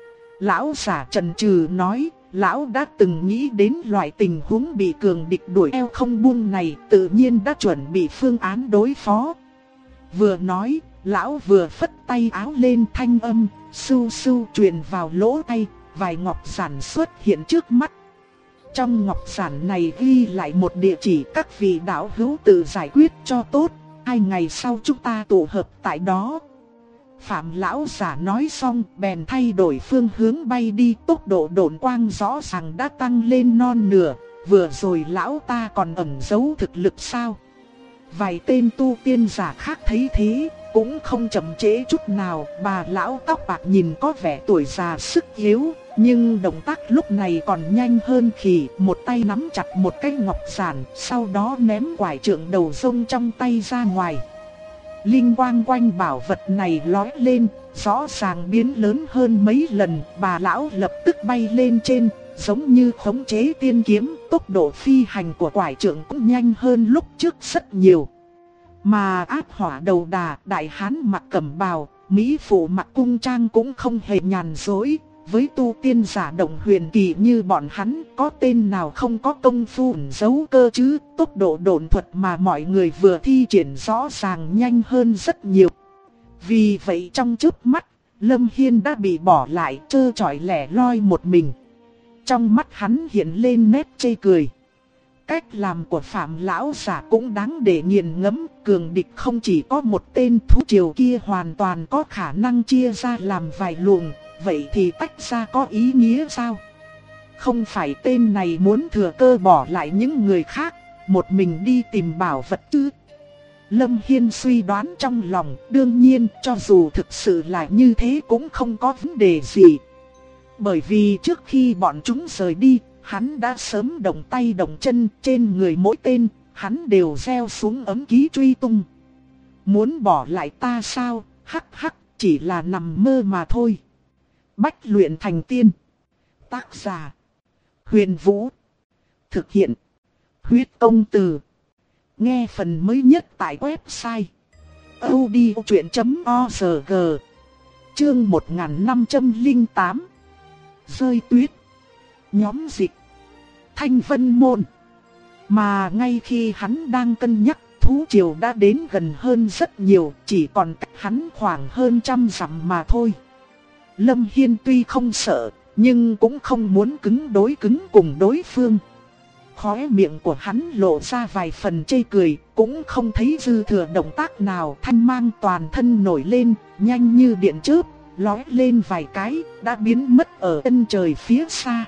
Lão giả chần chừ nói, lão đã từng nghĩ đến loại tình huống bị cường địch đuổi theo không buông này, tự nhiên đã chuẩn bị phương án đối phó. Vừa nói, lão vừa phất tay áo lên, thanh âm sưu sưu truyền vào lỗ tai, vài ngọc giản xuất hiện trước mắt. Trong ngọc giản này ghi lại một địa chỉ, các vị đạo hữu tự giải quyết cho tốt. 2 ngày sau chúng ta tụ hợp tại đó. Phạm lão giả nói xong bèn thay đổi phương hướng bay đi, tốc độ độn quang rõ ràng đã tăng lên non nửa. Vừa rồi lão ta còn ẩn giấu thực lực sao? Vài tên tu tiên giả khác thấy thế cũng không chậm trễ chút nào. Bà lão tóc bạc nhìn có vẻ tuổi già sức yếu, nhưng động tác lúc này còn nhanh hơn khỉ, một tay nắm chặt một cái ngọc giản, sau đó ném quải trượng đầu rông trong tay ra ngoài. Linh quang quanh bảo vật này lóe lên, rõ ràng biến lớn hơn mấy lần, bà lão lập tức bay lên trên, giống như khống chế tiên kiếm, tốc độ phi hành của quải trượng cũng nhanh hơn lúc trước rất nhiều. Mà áp hỏa đầu đà, đại hán mặc cẩm bào, mỹ phụ mặc cung trang cũng không hề nhàn dối. Với tu tiên giả động huyền kỳ như bọn hắn, có tên nào không có công phu ẩn giấu cơ chứ? Tốc độ độn thuật mà mọi người vừa thi triển rõ ràng nhanh hơn rất nhiều. Vì vậy trong chớp mắt, Lâm Hiên đã bị bỏ lại trơ trọi lẻ loi một mình. Trong mắt hắn hiện lên nét chê cười. Cách làm của Phạm lão giả cũng đáng để nghiền ngẫm, cường địch không chỉ có một tên, thú triều kia hoàn toàn có khả năng chia ra làm vài luồng. Vậy thì tách ra có ý nghĩa sao? Không phải tên này muốn thừa cơ bỏ lại những người khác, một mình đi tìm bảo vật chứ? Lâm Hiên suy đoán trong lòng, đương nhiên cho dù thực sự là như thế cũng không có vấn đề gì. Bởi vì trước khi bọn chúng rời đi, hắn đã sớm động tay động chân, trên người mỗi tên, hắn đều gieo xuống ấm ký truy tung. Muốn bỏ lại ta sao? Hắc hắc, chỉ là nằm mơ mà thôi. Bách luyện thành tiên. Tác giả: Huyền Vũ. Thực hiện: Huyết Công Từ. Nghe phần mới nhất tại website audiochuyện.org. Chương 1508. Rơi tuyết. Nhóm dịch. Thanh Vân Môn. Mà ngay khi hắn đang cân nhắc, thú triều đã đến gần hơn rất nhiều, chỉ còn cách hắn khoảng hơn 100 dặm mà thôi. Lâm Hiên tuy không sợ, nhưng cũng không muốn cứng đối cứng cùng đối phương. Khóe miệng của hắn lộ ra vài phần chê cười, cũng không thấy dư thừa động tác nào. Thanh mang toàn thân nổi lên, nhanh như điện chớp, lóe lên vài cái, đã biến mất ở chân trời phía xa.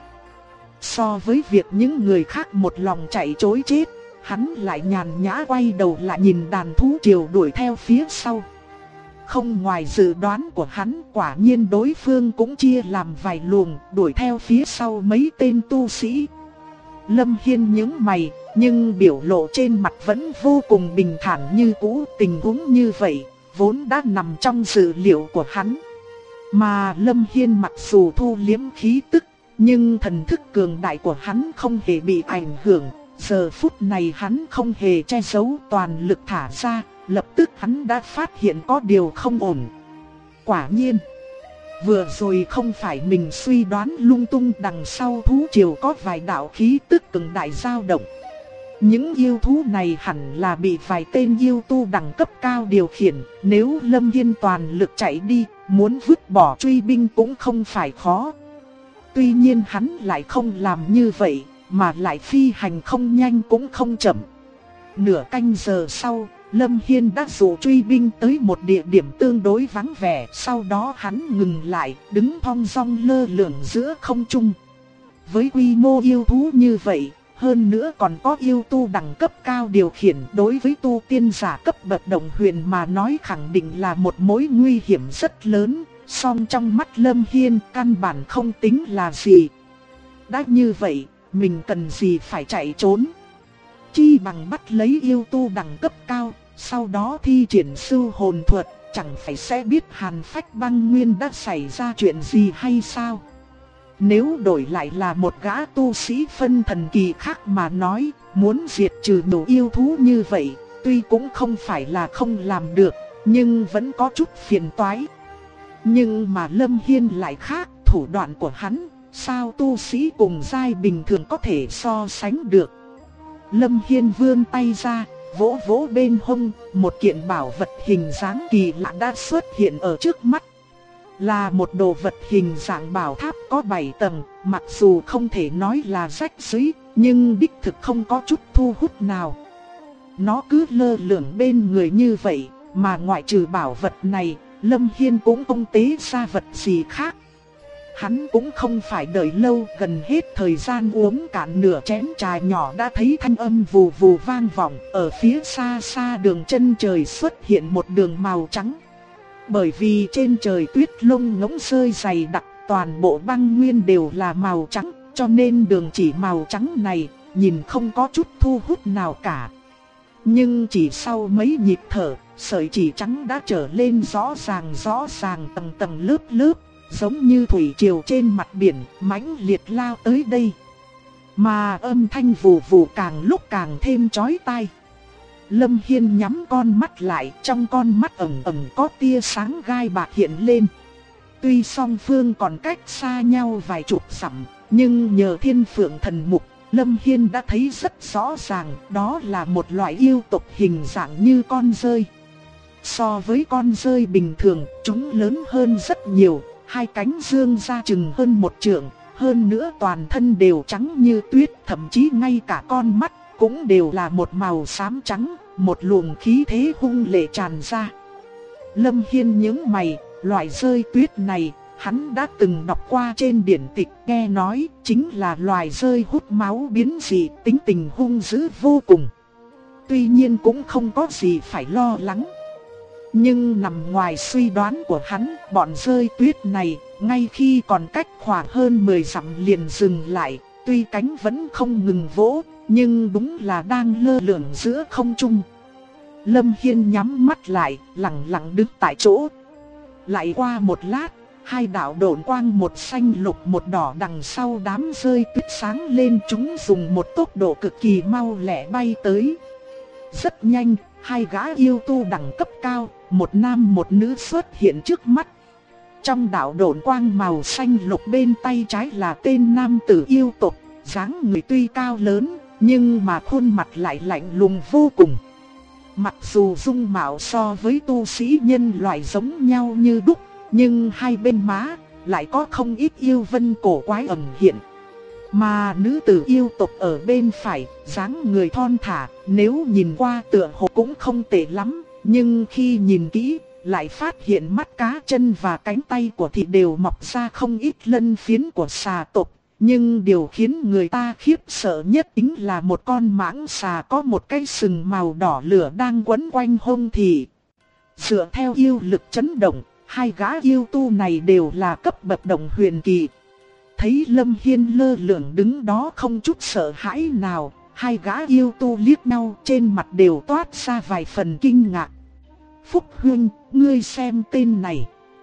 So với việc những người khác một lòng chạy trối chết, hắn lại nhàn nhã quay đầu lại nhìn đàn thú triều đuổi theo phía sau. Không ngoài dự đoán của hắn, quả nhiên đối phương cũng chia làm vài luồng, đuổi theo phía sau mấy tên tu sĩ. Lâm Hiên nhướng mày, nhưng biểu lộ trên mặt vẫn vô cùng bình thản như cũ. Tình huống như vậy, vốn đã nằm trong dự liệu của hắn. Mà Lâm Hiên mặc dù thu liếm khí tức, nhưng thần thức cường đại của hắn không hề bị ảnh hưởng. Giờ phút này hắn không hề che giấu, toàn lực thả ra, lập tức hắn đã phát hiện có điều không ổn. Quả nhiên, vừa rồi không phải mình suy đoán lung tung, đằng sau thú triều có vài đạo khí tức cường đại dao động. Những yêu thú này hẳn là bị vài tên yêu tu đẳng cấp cao điều khiển, nếu Lâm Hiên toàn lực chạy đi, muốn vứt bỏ truy binh cũng không phải khó. Tuy nhiên hắn lại không làm như vậy, mà lại phi hành không nhanh cũng không chậm. Nửa canh giờ sau, Lâm Hiên đã dụ truy binh tới một địa điểm tương đối vắng vẻ. Sau đó hắn ngừng lại, đứng thong dong lơ lửng giữa không trung. Với quy mô yêu thú như vậy, hơn nữa còn có yêu tu đẳng cấp cao điều khiển, đối với tu tiên giả cấp bậc Động Huyền mà nói khẳng định là một mối nguy hiểm rất lớn. Song trong mắt Lâm Hiên căn bản không tính là gì. Đã như vậy, mình cần gì phải chạy trốn? Chi bằng bắt lấy yêu tu đẳng cấp cao, sau đó thi triển sư hồn thuật, chẳng phải sẽ biết Hàn Phách Băng Nguyên đã xảy ra chuyện gì hay sao? Nếu đổi lại là một gã tu sĩ phân thần kỳ khác mà nói, muốn diệt trừ đủ yêu thú như vậy, tuy cũng không phải là không làm được, nhưng vẫn có chút phiền toái. Nhưng mà Lâm Hiên lại khác, thủ đoạn của hắn, sao tu sĩ cùng giai bình thường có thể so sánh được. Lâm Hiên vươn tay ra, vỗ vỗ bên hông, một kiện bảo vật hình dáng kỳ lạ đã xuất hiện ở trước mắt. Là một đồ vật hình dạng bảo tháp có 7 tầng, mặc dù không thể nói là rách rưới, nhưng đích thực không có chút thu hút nào. Nó cứ lơ lửng bên người như vậy, mà ngoại trừ bảo vật này, Lâm Hiên cũng không tế ra vật gì khác. Hắn cũng không phải đợi lâu, gần hết thời gian uống cạn nửa chén trà nhỏ đã thấy thanh âm vù vù vang vọng. Ở phía xa xa đường chân trời xuất hiện một đường màu trắng. Bởi vì trên trời tuyết lông ngỗng rơi dày đặc, toàn bộ băng nguyên đều là màu trắng, cho nên đường chỉ màu trắng này nhìn không có chút thu hút nào cả. Nhưng chỉ sau mấy nhịp thở, sợi chỉ trắng đã trở lên rõ ràng tầng tầng lớp lớp, giống như thủy triều trên mặt biển, mãnh liệt lao tới đây. Mà âm thanh vù vù càng lúc càng thêm chói tai. Lâm Hiên nhắm con mắt lại, trong con mắt ẩn ẩn có tia sáng gai bạc hiện lên. Tuy song phương còn cách xa nhau vài chục dặm, nhưng nhờ Thiên Phượng Thần Mục, Lâm Hiên đã thấy rất rõ ràng, đó là một loại yêu tộc hình dạng như con dơi. So với con dơi bình thường, chúng lớn hơn rất nhiều, hai cánh dương ra chừng hơn 1 trượng, hơn nữa toàn thân đều trắng như tuyết, thậm chí ngay cả con mắt cũng đều là một màu xám trắng, một luồng khí thế hung lệ tràn ra. Lâm Hiên nhướng mày, loại rơi tuyết này Hắn đã từng đọc qua trên điển tịch, nghe nói chính là loài rơi hút máu biến dị, tính tình hung dữ vô cùng. Tuy nhiên cũng không có gì phải lo lắng. Nhưng nằm ngoài suy đoán của hắn, bọn rơi tuyết này, ngay khi còn cách khoảng hơn 10 dặm liền dừng lại, tuy cánh vẫn không ngừng vỗ, nhưng đúng là đang lơ lửng giữa không trung. Lâm Hiên nhắm mắt lại, lặng lặng đứng tại chỗ. Lại qua một lát, hai đạo độn quang một xanh lục một đỏ đằng sau đám rơi tuyết sáng lên, chúng dùng một tốc độ cực kỳ mau lẹ bay tới. Rất nhanh, hai gã yêu tu đẳng cấp cao, một nam một nữ xuất hiện trước mắt. Trong đạo độn quang màu xanh lục bên tay trái là tên nam tử yêu tộc, dáng người tuy cao lớn, nhưng mà khuôn mặt lại lạnh lùng vô cùng. Mặc dù dung mạo so với tu sĩ nhân loại giống nhau như đúc, nhưng hai bên má lại có không ít yêu vân cổ quái ẩn hiện. Mà nữ tử yêu tộc ở bên phải, dáng người thon thả, nếu nhìn qua tựa hồ cũng không tệ lắm, nhưng khi nhìn kỹ, lại phát hiện mắt cá chân và cánh tay của thị đều mọc ra không ít lân phiến của xà tộc. Nhưng điều khiến người ta khiếp sợ nhất chính là một con mãng xà có một cái sừng màu đỏ lửa đang quấn quanh hông thị. Dựa theo yêu lực chấn động, hai gã yêu tu này đều là cấp bậc động huyền kỳ. Thấy Lâm Hiên lơ lửng đứng đó không chút sợ hãi nào, hai gã yêu tu liếc nhau, trên mặt đều toát ra vài phần kinh ngạc. Phúc Huynh, ngươi xem tên này.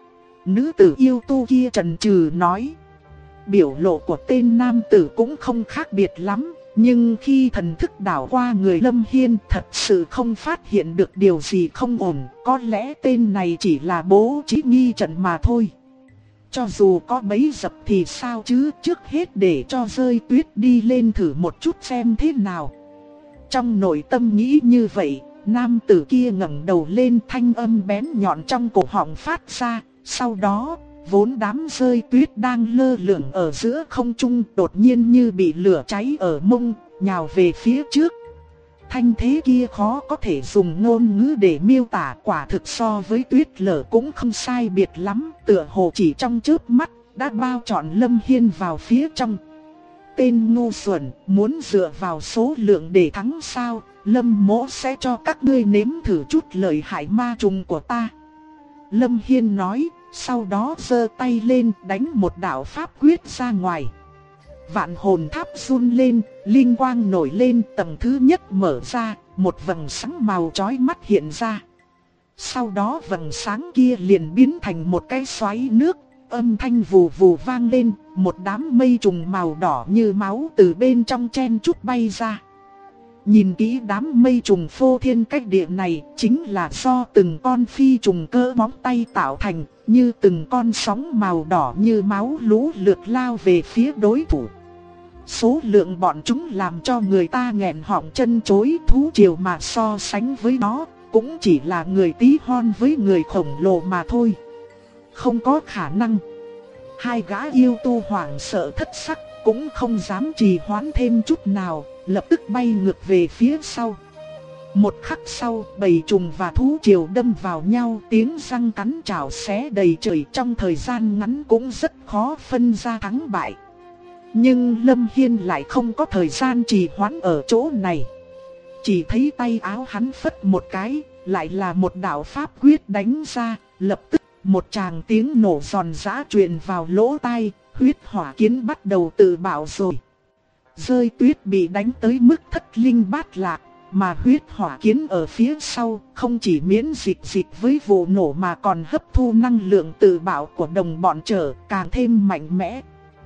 Nữ tử yêu tu kia chần chừ nói. Biểu lộ của tên nam tử cũng không khác biệt lắm, nhưng khi thần thức đảo qua người Lâm Hiên thật sự không phát hiện được điều gì không ổn. Có lẽ tên này chỉ là bố trí nghi trận mà thôi. Cho dù có bẫy dập thì sao chứ, trước hết để cho rơi tuyết đi lên thử một chút xem thế nào. Trong nội tâm nghĩ như vậy, nam tử kia ngẩng đầu lên, thanh âm bén nhọn trong cổ họng phát ra. Sau đó, vốn đám rơi tuyết đang lơ lửng ở giữa không trung đột nhiên như bị lửa cháy ở mông, nhào về phía trước. Thanh thế kia khó có thể dùng ngôn ngữ để miêu tả, quả thực so với tuyết lở cũng không sai biệt lắm, tựa hồ chỉ trong chớp mắt đã bao trọn Lâm Hiên vào phía trong. Tên ngu xuẩn, muốn dựa vào số lượng để thắng sao? Lâm mỗ sẽ cho các ngươi nếm thử chút lợi hại ma trùng của ta. Lâm Hiên nói, sau đó giơ tay lên đánh một đạo pháp quyết ra ngoài. Vạn hồn tháp run lên, linh quang nổi lên, tầng thứ nhất mở ra, một vầng sáng màu chói mắt hiện ra. Sau đó vầng sáng kia liền biến thành một cái xoáy nước, âm thanh vù vù vang lên, một đám mây trùng màu đỏ như máu từ bên trong chen chúc bay ra. Nhìn kỹ đám mây trùng phô thiên cách địa này, chính là do từng con phi trùng cỡ móng tay tạo thành, như từng con sóng màu đỏ như máu lũ lượt lao về phía đối thủ. Số lượng bọn chúng làm cho người ta nghẹn họng chân chối, thú triều mà so sánh với nó, cũng chỉ là người tí hon với người khổng lồ mà thôi. Không có khả năng. Hai gã yêu tu hoảng sợ thất sắc, cũng không dám trì hoãn thêm chút nào, lập tức bay ngược về phía sau. Một khắc sau, bầy trùng và thú triều đâm vào nhau, tiếng răng cắn chảo xé đầy trời, trong thời gian ngắn cũng rất khó phân ra thắng bại. Nhưng Lâm Hiên lại không có thời gian trì hoãn ở chỗ này. Chỉ thấy tay áo hắn phất một cái, lại là một đạo pháp quyết đánh ra, lập tức một tràng tiếng nổ giòn giã truyền vào lỗ tai, huyết hỏa kiến bắt đầu tự bạo rồi. Rơi tuyết bị đánh tới mức thất linh bát lạc, mà huyết hỏa kiến ở phía sau không chỉ miễn dịch với vụ nổ mà còn hấp thu năng lượng tự bạo của đồng bọn trở càng thêm mạnh mẽ.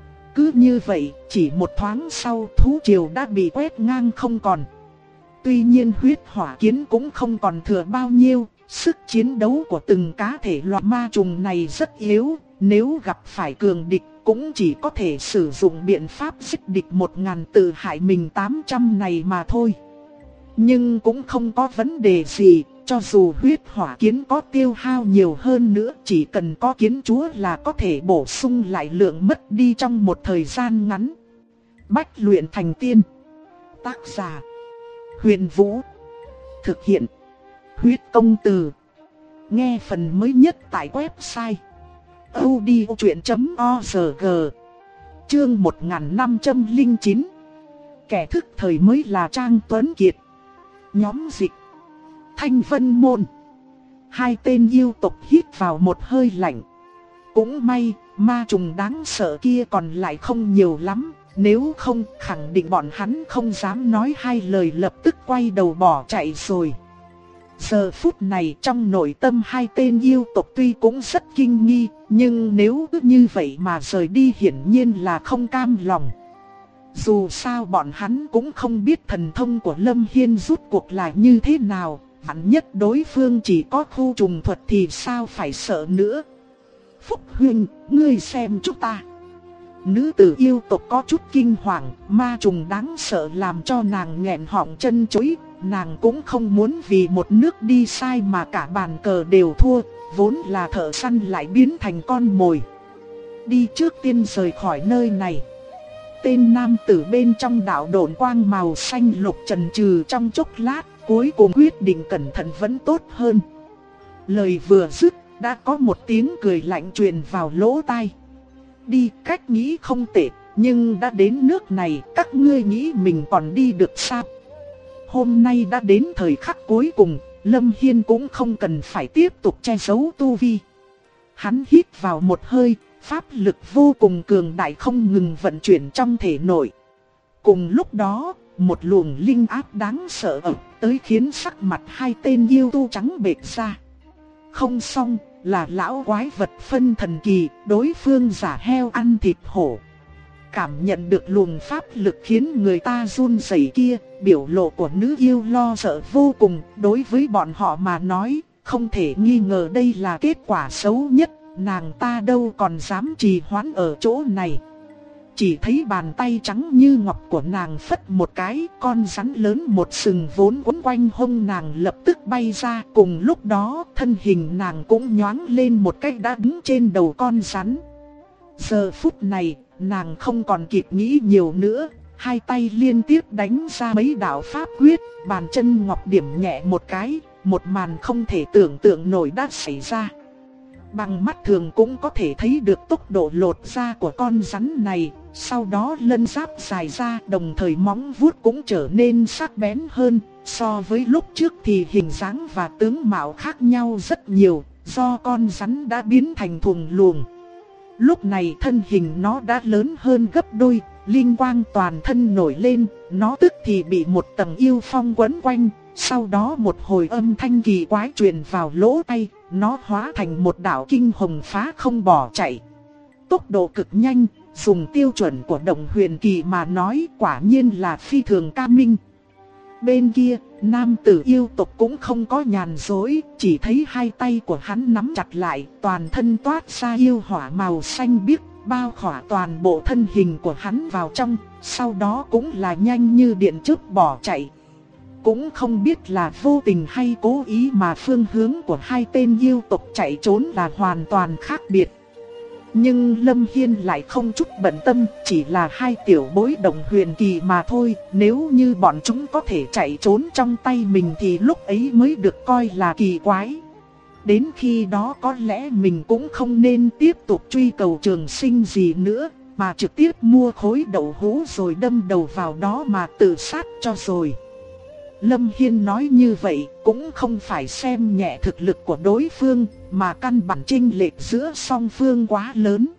Cứ như vậy, chỉ một thoáng sau thú triều đã bị quét ngang không còn. Tuy nhiên huyết hỏa kiến cũng không còn thừa bao nhiêu, sức chiến đấu của từng cá thể loài ma trùng này rất yếu, nếu gặp phải cường địch cũng chỉ có thể sử dụng biện pháp giết địch 1000 tự hại mình 800 này mà thôi. Nhưng cũng không có vấn đề gì, cho dù huyết hỏa kiến có tiêu hao nhiều hơn nữa, chỉ cần có kiến chúa là có thể bổ sung lại lượng mất đi trong một thời gian ngắn. Bách luyện thành tiên. Tác giả: Huyền Vũ. Thực hiện: Huyết Công Từ. Nghe phần mới nhất tại website audiochuyện.org. Chương 1509. Kẻ thức thời mới là Trang Tuấn Kiệt. Nhóm dịch Thanh Vân Môn. Hai tên yêu tộc hít vào một hơi lạnh. Cũng may, ma trùng đáng sợ kia còn lại không nhiều lắm. Nếu không, khẳng định bọn hắn không dám nói hai lời, lập tức quay đầu bỏ chạy rồi. Giờ phút này trong nội tâm hai tên yêu tộc tuy cũng rất kinh nghi, nhưng nếu cứ như vậy mà rời đi hiển nhiên là không cam lòng. Dù sao bọn hắn cũng không biết thần thông của Lâm Hiên rút cuộc là như thế nào, vạn nhất đối phương chỉ có khu trùng thuật thì sao phải sợ nữa. Phúc huynh, ngươi xem chúng ta. Nữ tử yêu tộc có chút kinh hoàng, ma trùng đáng sợ làm cho nàng nghẹn họng chân chối. Nàng cũng không muốn vì một nước đi sai mà cả bàn cờ đều thua, vốn là thợ săn lại biến thành con mồi. Đi trước tiên rời khỏi nơi này. Tên nam tử bên trong đạo độn quang màu xanh lục chần chừ trong chốc lát, cuối cùng quyết định cẩn thận vẫn tốt hơn. Lời vừa dứt, đã có một tiếng cười lạnh truyền vào lỗ tai. Đi, cách nghĩ không tệ, nhưng đã đến nước này, các ngươi nghĩ mình còn đi được sao? Hôm nay đã đến thời khắc cuối cùng, Lâm Hiên cũng không cần phải tiếp tục che giấu tu vi. Hắn hít vào một hơi, pháp lực vô cùng cường đại không ngừng vận chuyển trong thể nội. Cùng lúc đó, một luồng linh áp đáng sợ ập tới khiến sắc mặt hai tên yêu tu trắng bệch ra. Không xong, là lão quái vật phân thần kỳ, đối phương giả heo ăn thịt hổ. Cảm nhận được luồng pháp lực khiến người ta run rẩy kia, biểu lộ của nữ yêu lo sợ vô cùng. Đối với bọn họ mà nói, không thể nghi ngờ đây là kết quả xấu nhất. Nàng ta đâu còn dám trì hoãn ở chỗ này. Chỉ thấy bàn tay trắng như ngọc của nàng phất một cái, con rắn lớn một sừng vốn quấn quanh hông nàng lập tức bay ra. Cùng lúc đó, thân hình nàng cũng nhoáng lên một cách đã đứng trên đầu con rắn. Giờ phút này, nàng không còn kịp nghĩ nhiều nữa, hai tay liên tiếp đánh ra mấy đạo pháp quyết, bàn chân ngọc điểm nhẹ một cái, một màn không thể tưởng tượng nổi đã xảy ra. Bằng mắt thường cũng có thể thấy được tốc độ lột da của con rắn này, sau đó lân giáp dài ra, đồng thời móng vuốt cũng trở nên sắc bén hơn. So với lúc trước thì hình dáng và tướng mạo khác nhau rất nhiều, do con rắn đã biến thành thuần luồng. Lúc này thân hình nó đã lớn hơn gấp đôi, linh quang toàn thân nổi lên, nó tức thì bị một tầng yêu phong quấn quanh. Sau đó một hồi âm thanh kỳ quái truyền vào lỗ tai, nó hóa thành một đạo kinh hồng phá không bỏ chạy. Tốc độ cực nhanh, dùng tiêu chuẩn của Động Huyền Kỳ mà nói quả nhiên là phi thường ca minh. Bên kia, nam tử yêu tộc cũng không có nhàn dối, chỉ thấy hai tay của hắn nắm chặt lại, toàn thân toát ra yêu hỏa màu xanh biếc, bao khỏa toàn bộ thân hình của hắn vào trong, sau đó cũng là nhanh như điện chớp bỏ chạy. Cũng không biết là vô tình hay cố ý mà phương hướng của hai tên yêu tộc chạy trốn là hoàn toàn khác biệt. Nhưng Lâm Hiên lại không chút bận tâm, chỉ là hai tiểu bối Động Huyền Kỳ mà thôi. Nếu như bọn chúng có thể chạy trốn trong tay mình thì lúc ấy mới được coi là kỳ quái. Đến khi đó có lẽ mình cũng không nên tiếp tục truy cầu trường sinh gì nữa, mà trực tiếp mua khối đậu hũ rồi đâm đầu vào đó mà tự sát cho rồi. Lâm Hiên nói như vậy cũng không phải xem nhẹ thực lực của đối phương, mà căn bản chênh lệch giữa song phương quá lớn.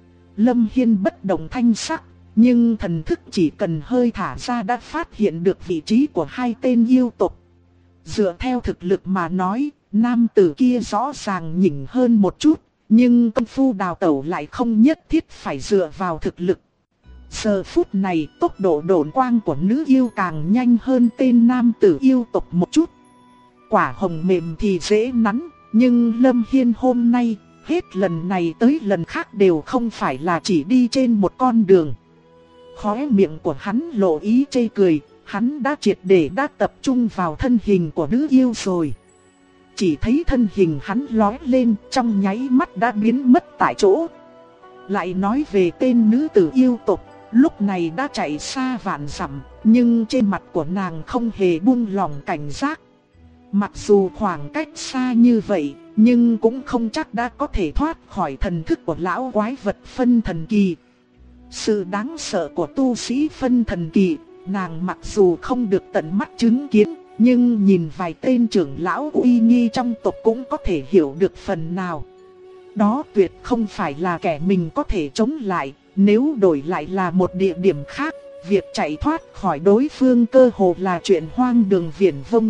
Lâm Hiên bất động thanh sắc, nhưng thần thức chỉ cần hơi thả ra đã phát hiện được vị trí của hai tên yêu tộc. Dựa theo thực lực mà nói, nam tử kia rõ ràng nhỉnh hơn một chút, nhưng công phu đào tẩu lại không nhất thiết phải dựa vào thực lực. Giờ phút này tốc độ độn quang của nữ yêu càng nhanh hơn tên nam tử yêu tộc một chút. Quả hồng mềm thì dễ nắn, nhưng Lâm Hiên hôm nay, hết lần này tới lần khác đều không phải là chỉ đi trên một con đường. Khóe miệng của hắn lộ ý chê cười, hắn đã triệt để đã tập trung vào thân hình của nữ yêu rồi. Chỉ thấy thân hình hắn lóe lên, trong nháy mắt đã biến mất tại chỗ. Lại nói về tên nữ tử yêu tộc, lúc này đã chạy xa vạn dặm, nhưng trên mặt của nàng không hề buông lỏng cảnh giác. Mặc dù khoảng cách xa như vậy, nhưng cũng không chắc đã có thể thoát khỏi thần thức của lão quái vật phân thần kỳ. Sự đáng sợ của tu sĩ phân thần kỳ, nàng mặc dù không được tận mắt chứng kiến, nhưng nhìn vài tên trưởng lão uy nghi trong tộc cũng có thể hiểu được phần nào. Đó tuyệt không phải là kẻ mình có thể chống lại, nếu đổi lại là một địa điểm khác, việc chạy thoát khỏi đối phương cơ hồ là chuyện hoang đường viển vông.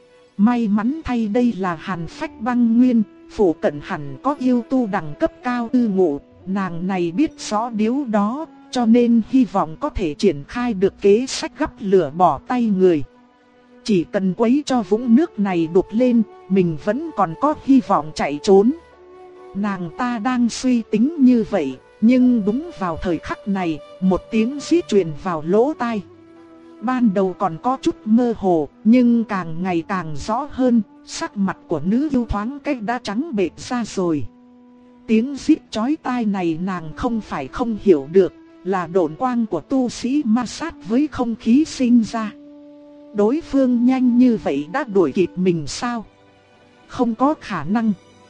May mắn thay đây là Hàn Phách Băng Nguyên, phủ cận hẳn có yêu tu đẳng cấp cao cư ngụ, nàng này biết rõ điều đó, cho nên hy vọng có thể triển khai được kế sách gắp lửa bỏ tay người. Chỉ cần quấy cho vũng nước này đục lên, mình vẫn còn có hy vọng chạy trốn. Nàng ta đang suy tính như vậy, nhưng đúng vào thời khắc này, một tiếng rít truyền vào lỗ tai. Ban đầu còn có chút mơ hồ, nhưng càng ngày càng rõ hơn, sắc mặt của nữ yêu thoáng cách đã trắng bệch ra rồi. Tiếng rít chói tai này nàng không phải không hiểu được, là độn quang của tu sĩ ma sát với không khí sinh ra. Đối phương nhanh như vậy đã đuổi kịp mình sao? Không có khả năng.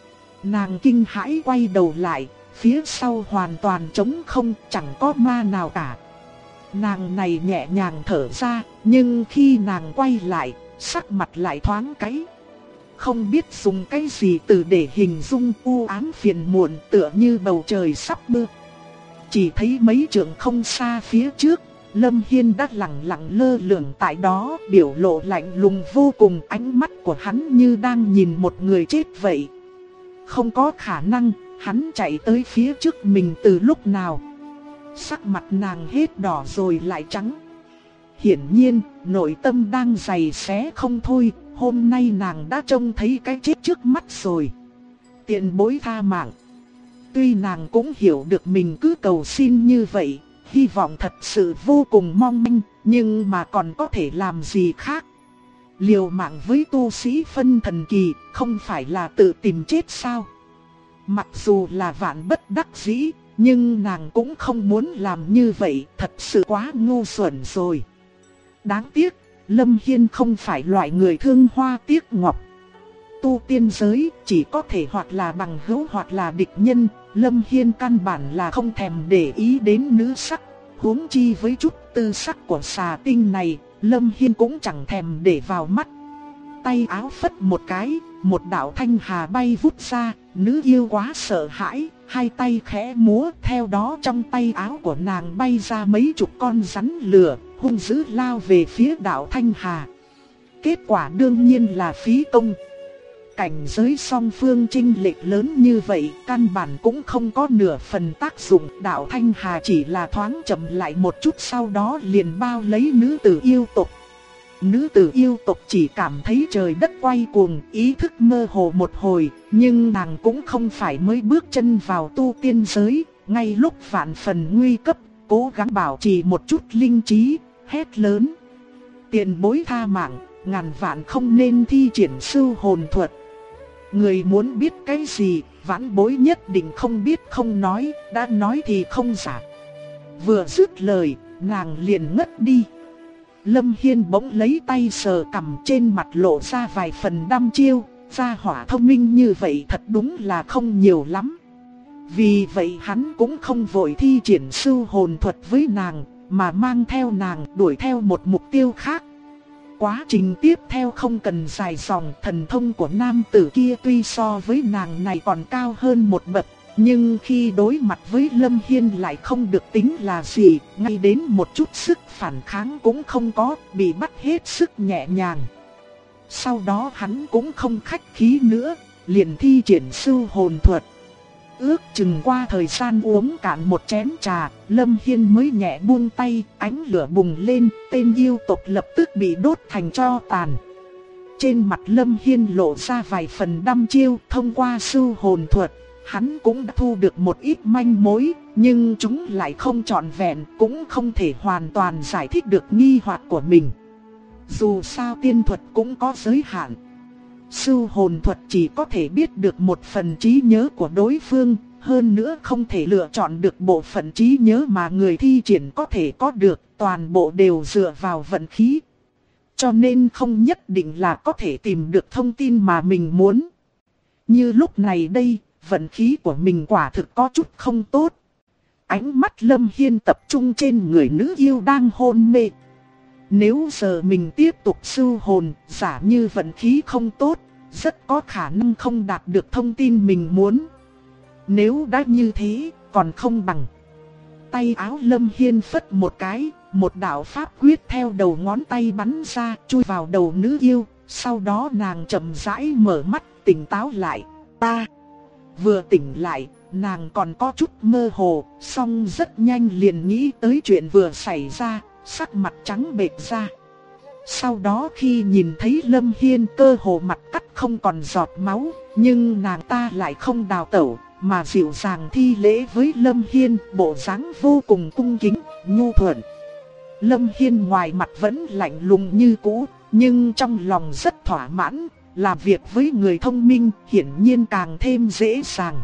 Nàng kinh hãi quay đầu lại, phía sau hoàn toàn trống không, chẳng có ma nào cả. Nàng này nhẹ nhàng thở ra, nhưng khi nàng quay lại, sắc mặt lại thoáng cái. Không biết dùng cái gì từ để hình dung u ám phiền muộn, tựa như bầu trời sắp mưa. Chỉ thấy mấy trượng không xa phía trước, Lâm Hiên đã lặng lặng lơ lửng tại đó, biểu lộ lạnh lùng vô cùng, ánh mắt của hắn như đang nhìn một người chết vậy. Không có khả năng, hắn chạy tới phía trước mình từ lúc nào. Sắc mặt nàng hết đỏ rồi lại trắng. Hiển nhiên, nội tâm đang giày xé không thôi, hôm nay nàng đã trông thấy cái chết trước mắt rồi. Tiện bối tha mạng. Tuy nàng cũng hiểu được mình cứ cầu xin như vậy, hy vọng thật sự vô cùng mong manh, nhưng mà còn có thể làm gì khác. Liều mạng với tu sĩ phân thần kỳ, không phải là tự tìm chết sao? Mặc dù là vạn bất đắc dĩ, nhưng nàng cũng không muốn làm như vậy, thật sự quá ngu xuẩn rồi. Đáng tiếc, Lâm Hiên không phải loại người thương hoa tiếc ngọc. Tu tiên giới chỉ có thể hoặc là bằng hữu hoặc là địch nhân, Lâm Hiên căn bản là không thèm để ý đến nữ sắc. Huống chi với chút tư sắc của xà tinh này, Lâm Hiên cũng chẳng thèm để vào mắt. Tay áo phất một cái, một đạo thanh hà bay vút ra, nữ yêu quá sợ hãi, hai tay khẽ múa, theo đó trong tay áo của nàng bay ra mấy chục con rắn lửa, hung dữ lao về phía đạo thanh hà. Kết quả đương nhiên là phí công. Cảnh giới song phương chênh lệch lớn như vậy, căn bản cũng không có nửa phần tác dụng. Đạo thanh hà chỉ là thoáng chậm lại một chút, sau đó liền bao lấy nữ tử yêu tộc. Nữ tử yêu tộc chỉ cảm thấy trời đất quay cuồng, ý thức mơ hồ một hồi, nhưng nàng cũng không phải mới bước chân vào tu tiên giới, ngay lúc vạn phần nguy cấp, cố gắng bảo trì một chút linh trí, hét lớn. Tiền bối tha mạng, ngàn vạn không nên thi triển sưu hồn thuật. Người muốn biết cái gì, vãn bối nhất định không biết không nói, đã nói thì không giả. Vừa dứt lời, nàng liền ngất đi. Lâm Hiên bỗng lấy tay sờ cằm, trên mặt lộ ra vài phần đăm chiêu, gia hỏa thông minh như vậy thật đúng là không nhiều lắm. Vì vậy hắn cũng không vội thi triển sưu hồn thuật với nàng, mà mang theo nàng đuổi theo một mục tiêu khác. Quá trình tiếp theo không cần dài dòng, thần thông của nam tử kia tuy so với nàng này còn cao hơn một bậc, nhưng khi đối mặt với Lâm Hiên lại không được tính là gì, ngay đến một chút sức phản kháng cũng không có, bị bắt hết sức nhẹ nhàng. Sau đó hắn cũng không khách khí nữa, liền thi triển sưu hồn thuật. Ước chừng qua thời gian uống cạn một chén trà, Lâm Hiên mới nhẹ buông tay, ánh lửa bùng lên, tên yêu tộc lập tức bị đốt thành tro tàn. Trên mặt Lâm Hiên lộ ra vài phần đăm chiêu, thông qua sưu hồn thuật, hắn cũng đã thu được một ít manh mối, nhưng chúng lại không trọn vẹn, cũng không thể hoàn toàn giải thích được nghi hoặc của mình. Dù sao tiên thuật cũng có giới hạn. Sưu hồn thuật chỉ có thể biết được một phần trí nhớ của đối phương, hơn nữa không thể lựa chọn được bộ phận trí nhớ mà người thi triển có thể có được, toàn bộ đều dựa vào vận khí. Cho nên không nhất định là có thể tìm được thông tin mà mình muốn. Như lúc này đây, vận khí của mình quả thực có chút không tốt. Ánh mắt Lâm Hiên tập trung trên người nữ yêu đang hôn mê. Nếu giờ mình tiếp tục sưu hồn, giả như vận khí không tốt, rất có khả năng không đạt được thông tin mình muốn. Nếu đã như thế, còn không bằng. Tay áo Lâm Hiên phất một cái, một đạo pháp quyết theo đầu ngón tay bắn ra, chui vào đầu nữ yêu. Sau đó nàng chậm rãi mở mắt, tỉnh táo lại. Ta vừa tỉnh lại, nàng còn có chút mơ hồ, song rất nhanh liền nghĩ tới chuyện vừa xảy ra, sắc mặt trắng bệch ra. Sau đó khi nhìn thấy Lâm Hiên cơ hồ mặt cắt không còn giọt máu, nhưng nàng ta lại không đào tẩu, mà dịu dàng thi lễ với Lâm Hiên, bộ dáng vô cùng cung kính, nhu thuận. Lâm Hiên ngoài mặt vẫn lạnh lùng như cũ, nhưng trong lòng rất thỏa mãn, làm việc với người thông minh hiển nhiên càng thêm dễ dàng.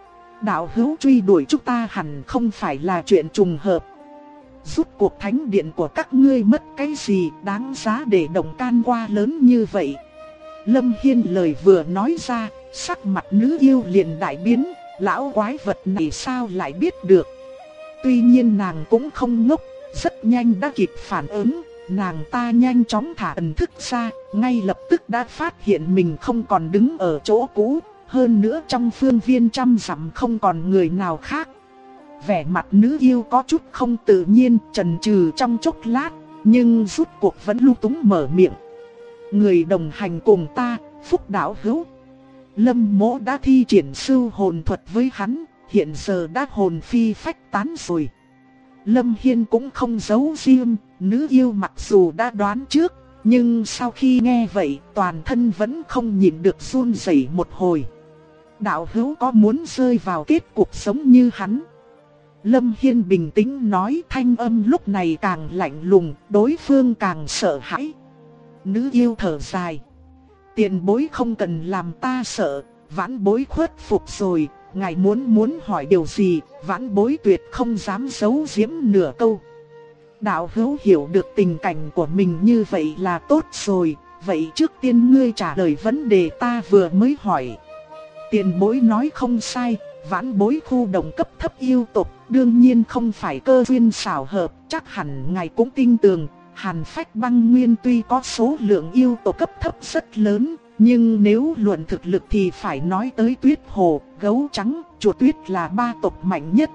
Đạo hữu truy đuổi chúng ta hẳn không phải là chuyện trùng hợp. Rút cuộc thánh điện của các ngươi mất cái gì đáng giá để động can qua lớn như vậy. Lâm Hiên lời vừa nói ra, sắc mặt nữ yêu liền đại biến, lão quái vật này sao lại biết được. Tuy nhiên nàng cũng không ngốc, rất nhanh đã kịp phản ứng. Nàng ta nhanh chóng thả ẩn thức ra, ngay lập tức đã phát hiện mình không còn đứng ở chỗ cũ. Hơn nữa trong phương viên trăm dặm không còn người nào khác. Vẻ mặt nữ yêu có chút không tự nhiên, chần chừ trong chốc lát, nhưng rút cuộc vẫn lung túng mở miệng. Người đồng hành cùng ta, Phúc đạo hữu. Lâm Mỗ đã thi triển sưu hồn thuật với hắn, hiện giờ đã hồn phi phách tán rồi. Lâm Hiên cũng không giấu riêng, nữ yêu mặc dù đã đoán trước, nhưng sau khi nghe vậy toàn thân vẫn không nhịn được run rẩy một hồi. Đạo hữu có muốn rơi vào kết cục sống như hắn? Lâm Hiên bình tĩnh nói, thanh âm lúc này càng lạnh lùng, đối phương càng sợ hãi. Nữ yêu thở dài. Tiền bối không cần làm ta sợ, vãn bối khuất phục rồi. Ngài muốn hỏi điều gì, vãn bối tuyệt không dám giấu giếm nửa câu. Đạo hữu hiểu được tình cảnh của mình như vậy là tốt rồi. Vậy trước tiên ngươi trả lời vấn đề ta vừa mới hỏi. Tiền bối nói không sai, vãn bối khu động cấp thấp yêu tộc, đương nhiên không phải cơ duyên xảo hợp, chắc hẳn ngài cũng tin tưởng. Hàn Phách Băng Nguyên tuy có số lượng yêu tộc cấp thấp rất lớn, nhưng nếu luận thực lực thì phải nói tới Tuyết Hồ, Gấu Trắng, Chuột Tuyết là ba tộc mạnh nhất.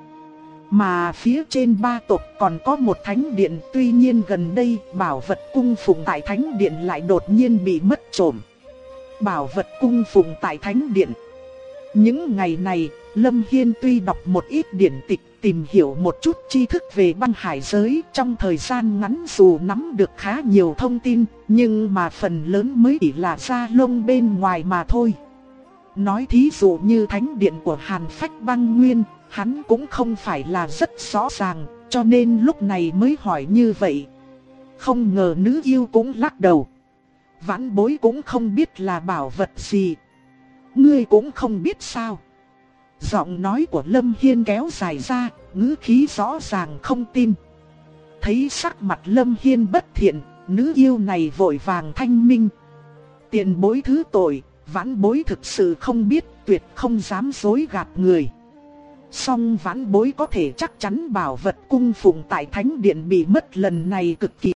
Mà phía trên ba tộc còn có một thánh điện, tuy nhiên gần đây bảo vật cung phụng tại thánh điện lại đột nhiên bị mất trộm. Bảo vật cung phụng tại thánh điện. Những ngày này, Lâm Hiên tuy đọc một ít điển tịch, tìm hiểu một chút tri thức về băng hải giới, trong thời gian ngắn dù nắm được khá nhiều thông tin, nhưng mà phần lớn mới chỉ là da lông bên ngoài mà thôi. Nói thí dụ như thánh điện của Hàn Phách Băng Nguyên, hắn cũng không phải là rất rõ ràng, cho nên lúc này mới hỏi như vậy. Không ngờ nữ yêu cũng lắc đầu. Vãn bối cũng không biết là bảo vật gì. Ngươi cũng không biết sao? Giọng nói của Lâm Hiên kéo dài ra, ngữ khí rõ ràng không tin. Thấy sắc mặt Lâm Hiên bất thiện, nữ yêu này vội vàng thanh minh. Tiền bối thứ tội, vãn bối thực sự không biết, tuyệt không dám dối gạt người. Song vãn bối có thể chắc chắn bảo vật cung phụng tại thánh điện bị mất lần này cực kỳ